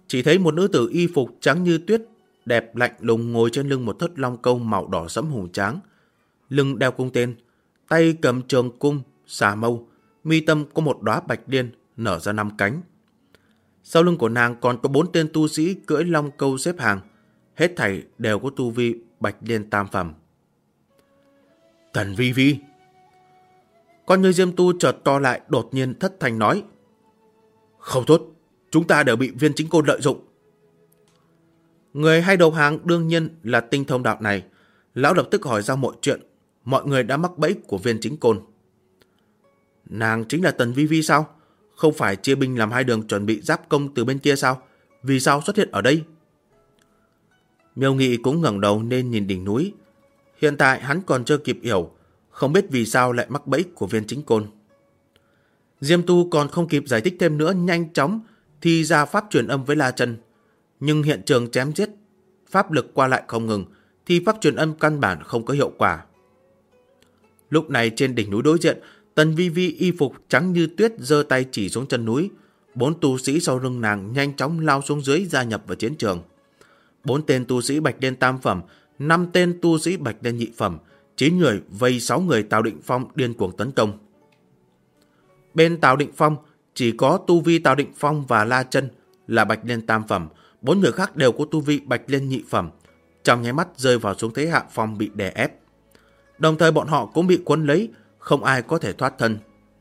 Chỉ thấy một nữ tử y phục trắng như tuyết, đẹp lạnh lùng ngồi trên lưng một thất long câu màu đỏ sẫm hùng tráng. Lưng đeo cung tên, tay cầm trường cung, xà mâu, mi tâm có một đóa bạch liên nở ra 5 cánh. Sau lưng của nàng còn có 4 tên tu sĩ cưỡi long câu xếp hàng, hết thảy đều có tu vi bạch liên tam phẩm. Tần Vi Vi. Con ngươi Diêm Tu chợt to lại, đột nhiên thất thanh nói: Không tốt, chúng ta đều bị Viên Chính Côn lợi dụng. Người hay đầu hàng đương nhiên là tinh thông đạo này. Lão lập tức hỏi ra mọi chuyện. Mọi người đã mắc bẫy của Viên Chính Côn. Nàng chính là Tần Vi Vi sao? Không phải chia binh làm 2 đường chuẩn bị giáp công từ bên kia sao? Vì sao xuất hiện ở đây? Miêu Nghị cũng ngẩng đầu nên nhìn đỉnh núi. Hiện tại hắn còn chưa kịp hiểu, không biết vì sao lại mắc bẫy của Viên Chính Côn. Diêm Tu còn không kịp giải thích thêm nữa, nhanh chóng thì ra pháp truyền âm với La Chân. Nhưng hiện trường chém giết, pháp lực qua lại không ngừng, thì pháp truyền âm căn bản không có hiệu quả. Lúc này trên đỉnh núi đối diện, Tần Vi Vi y phục trắng như tuyết giơ tay chỉ xuống chân núi. 4 tu sĩ sau lưng nàng nhanh chóng lao xuống dưới gia nhập vào chiến trường. 4 tên tu sĩ bạch liên tam phẩm, 5 tên tu sĩ bạch liên nhị phẩm, 9 người vây 6 người Tào Định Phong điên cuồng tấn công. Bên Tào Định Phong chỉ có tu vi Tào Định Phong và La Chân là bạch liên tam phẩm, 4 người khác đều có tu vi bạch liên nhị phẩm, trong nháy mắt rơi vào xuống thế hạ phong bị đè ép. Đồng thời bọn họ cũng bị cuốn lấy, không ai có thể thoát thân.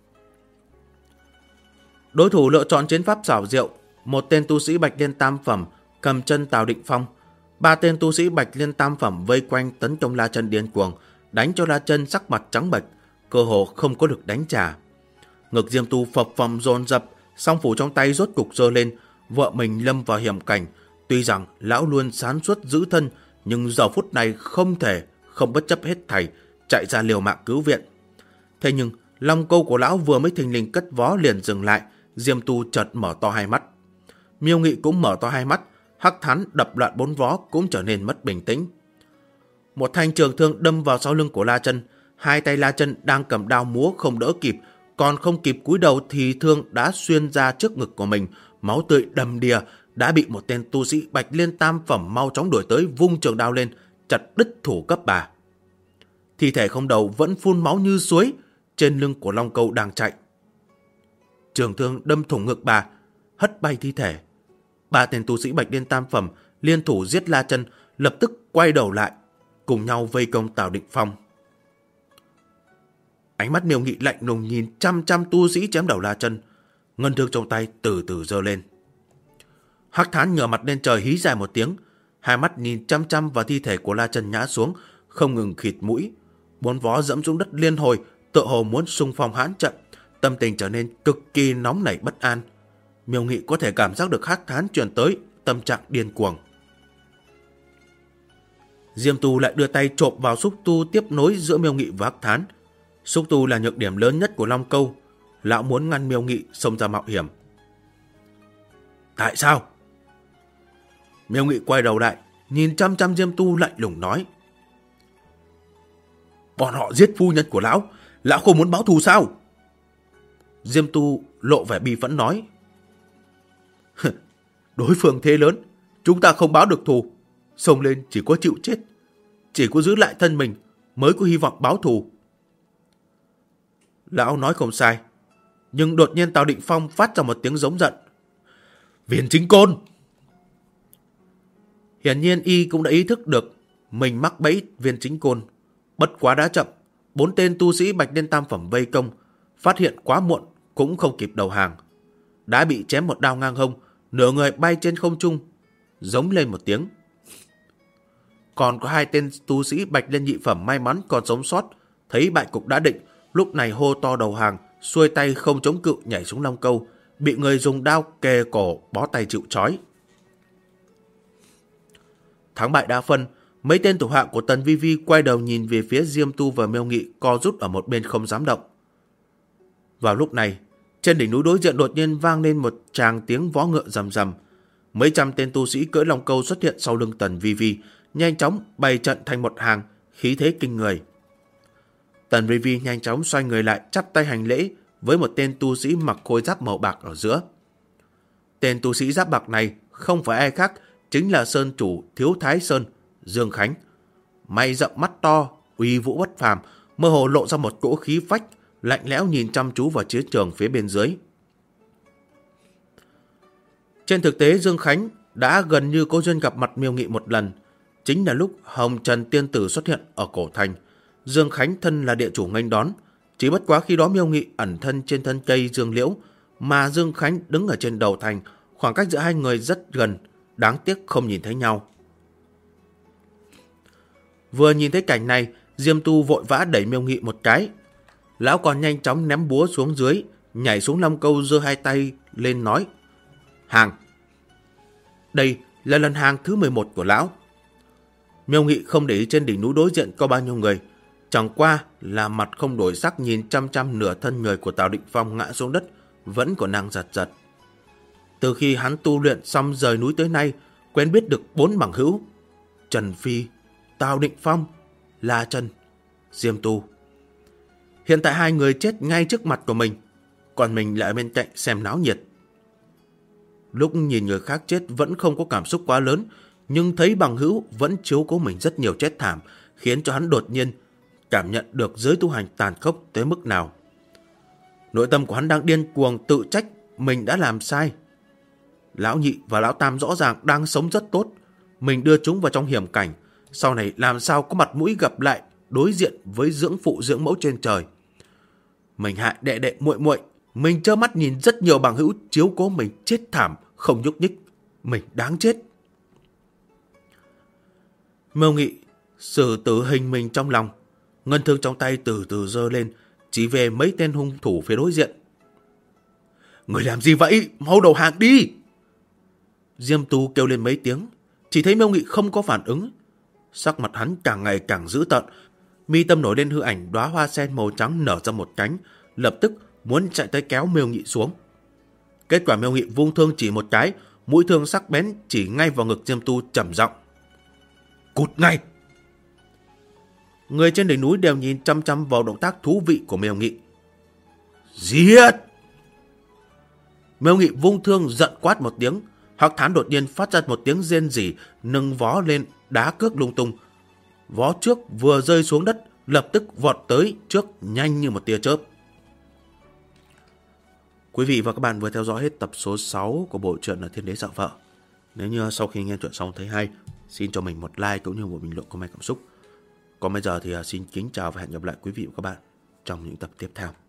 Đối thủ lựa chọn chiến pháp xảo diệu, một tên tu sĩ bạch liên tam phẩm cầm chân Tào Định Phong, 3 tên tu sĩ bạch liên tam phẩm vây quanh tấn công La Chân điên cuồng, đánh cho La Chân sắc mặt trắng bệch, cơ hồ không có lực đánh trả. Ngực Diêm Tu phập phồng dồn dập, song phủ trong tay rốt cục giơ lên, vợ mình lâm vào hiểm cảnh. Tuy rằng lão luôn sáng suốt giữ thân, nhưng giờ phút này không thể không bất chấp hết thảy chạy ra liều mạng cứu viện. Thế nhưng long câu của lão vừa mới thình lình cất vó liền dừng lại. Diêm Tu chợt mở to hai mắt, Miêu Nghị cũng mở to hai mắt. Hắc Thán đập loạn 4 vó cũng trở nên mất bình tĩnh. Một thanh trường thương đâm vào sau lưng của La Chân. 2 tay La Chân đang cầm đao múa không đỡ kịp, còn không kịp cúi đầu thì thương đã xuyên ra trước ngực của mình, máu tươi đầm đìa, đã bị một tên tu sĩ bạch liên tam phẩm mau chóng đuổi tới vung trường đao lên, chặt đứt thủ cấp bà. Thi thể không đầu vẫn phun máu như suối trên lưng của long câu đang chạy. Trường thương đâm thủng ngực bà, hất bay thi thể. 3 tên tu sĩ bạch liên tam phẩm liên thủ giết La Chân, lập tức quay đầu lại, cùng nhau vây công Tào Định Phong. Ánh mắt Miêu Nghị lạnh lùng nhìn chăm chăm tu sĩ chém đầu La Chân, ngân thương trong tay từ từ giơ lên. Hắc Thán ngửa mặt lên trời hí dài một tiếng, 2 mắt nhìn chăm chăm vào thi thể của La Chân ngã xuống, không ngừng khịt mũi. 4 vó dẫm xuống đất liên hồi, tựa hồ muốn xung phong hãn trận, tâm tình trở nên cực kỳ nóng nảy bất an. Miêu Nghị có thể cảm giác được Hắc Thán truyền tới tâm trạng điên cuồng. Diêm Tu lại đưa tay chộp vào xúc tu tiếp nối giữa Miêu Nghị và Hắc Thán. Xúc tu là nhược điểm lớn nhất của long câu, lão muốn ngăn Miêu Nghị xông ra mạo hiểm. Tại sao? Miêu Nghị quay đầu lại, nhìn chăm chăm Diêm Tu lạnh lùng nói: Bọn họ giết phu nhân của lão, lão không muốn báo thù sao? Diêm Tu lộ vẻ bi phẫn nói: Đối phương thế lớn, chúng ta không báo được thù, xông lên chỉ có chịu chết, chỉ có giữ lại thân mình mới có hy vọng báo thù. Lão nói không sai, nhưng đột nhiên Tào Định Phong phát ra một tiếng giống giận: Viên Chính Côn! Hiển nhiên y cũng đã ý thức được mình mắc bẫy Viên Chính Côn, bất quá đã chậm. 4 tên tu sĩ bạch liên tam phẩm vây công, phát hiện quá muộn cũng không kịp đầu hàng, đã bị chém một đao ngang hông, nửa người bay trên không trung, giống lên một tiếng. Còn có 2 tên tu sĩ bạch liên nhị phẩm may mắn còn sống sót, thấy bại cục đã định, lúc này hô to đầu hàng, xuôi tay không chống cự nhảy xuống long câu, bị người dùng đao kề cổ bó tay chịu trói. Thắng bại đã phân, mấy tên thủ hạ của Tần Vi Vi quay đầu nhìn về phía Diêm Tu và Miêu Nghị co rút ở một bên không dám động. Vào lúc này, trên đỉnh núi đối diện đột nhiên vang lên một tràng tiếng vó ngựa rầm rầm. Mấy trăm tên tu sĩ cưỡi long câu xuất hiện sau lưng Tần Vi Vi, nhanh chóng bày trận thành một hàng, khí thế kinh người. Tần Vi Vi nhanh chóng xoay người lại, chắp tay hành lễ với một tên tu sĩ mặc khôi giáp màu bạc ở giữa. Tên tu sĩ giáp bạc này không phải ai khác, chính là Sơn chủ Thiếu Thái Sơn, Dương Khánh. Mày rậm mắt to, uy vũ bất phàm, mơ hồ lộ ra một cỗ khí phách, lạnh lẽo nhìn chăm chú vào chiến trường phía bên dưới. Trên thực tế, Dương Khánh đã gần như có duyên gặp mặt Miêu Nghị một lần. Chính là lúc Hồng Trần Tiên Tử xuất hiện ở cổ thành. Dương Khánh thân là địa chủ nghênh đón. Chỉ bất quá khi đó Miêu Nghị ẩn thân trên thân cây Dương Liễu, mà Dương Khánh đứng ở trên đầu thành, khoảng cách giữa hai người rất gần, đáng tiếc không nhìn thấy nhau. Vừa nhìn thấy cảnh này, Diêm Tu vội vã đẩy Miêu Nghị một cái. Lão còn nhanh chóng ném búa xuống dưới, nhảy xuống Long Câu giơ hai tay lên nói: hàng. Đây là lần hàng thứ 11 của lão. Miêu Nghị không để ý trên đỉnh núi đối diện có bao nhiêu người, chẳng qua là mặt không đổi sắc nhìn chăm chăm nửa thân người của Tào Định Phong ngã xuống đất, vẫn còn đang giật giật. Từ khi hắn tu luyện xong rời núi tới nay, quen biết được 4 bằng hữu: Trần Phi, Tào Định Phong, La Trần, Diêm Tu. Hiện tại hai người chết ngay trước mặt của mình, còn mình lại ở bên cạnh xem náo nhiệt. Lúc nhìn người khác chết vẫn không có cảm xúc quá lớn, nhưng thấy bằng hữu vẫn chiếu cố mình rất nhiều chết thảm, khiến cho hắn đột nhiên cảm nhận được giới tu hành tàn khốc tới mức nào. Nội tâm của hắn đang điên cuồng tự trách mình đã làm sai. Lão Nhị và Lão Tam rõ ràng đang sống rất tốt, mình đưa chúng vào trong hiểm cảnh, sau này làm sao có mặt mũi gặp lại đối diện với dưỡng phụ dưỡng mẫu trên trời. Mình hại đệ đệ muội muội, mình trơ mắt nhìn rất nhiều bằng hữu chiếu cố mình chết thảm không nhúc nhích, mình đáng chết. Miêu Nghị xử tử hình mình trong lòng, ngân thương trong tay từ từ giơ lên, chỉ về mấy tên hung thủ phía đối diện. Người làm gì vậy? Mau đầu hàng đi! Diêm Tu kêu lên mấy tiếng, chỉ thấy Miêu Nghị không có phản ứng. Sắc mặt hắn càng ngày càng dữ tợn, mi tâm nổi lên hư ảnh đóa hoa sen màu trắng nở ra một cánh, lập tức muốn chạy tới kéo Miêu Nghị xuống. Kết quả Miêu Nghị vung thương chỉ một cái, mũi thương sắc bén chỉ ngay vào ngực Diêm Tu, trầm giọng: Cút ngay! Người trên đỉnh núi đều nhìn chăm chăm vào động tác thú vị của Miêu Nghị. Giết! Miêu Nghị vung thương giận quát một tiếng, Hoắc Thán đột nhiên phát ra một tiếng rên rỉ, nâng vó lên đá cước lung tung. Vó trước vừa rơi xuống đất, lập tức vọt tới trước nhanh như một tia chớp. Quý vị và các bạn vừa theo dõi hết tập số 6 của bộ truyện là Thiên Đế Sợ Vợ. Nếu như sau khi nghe chuyện xong thấy hay, xin cho mình một like cũng như một bình luận comment cảm xúc. Còn bây giờ thì xin kính chào và hẹn gặp lại quý vị và các bạn trong những tập tiếp theo.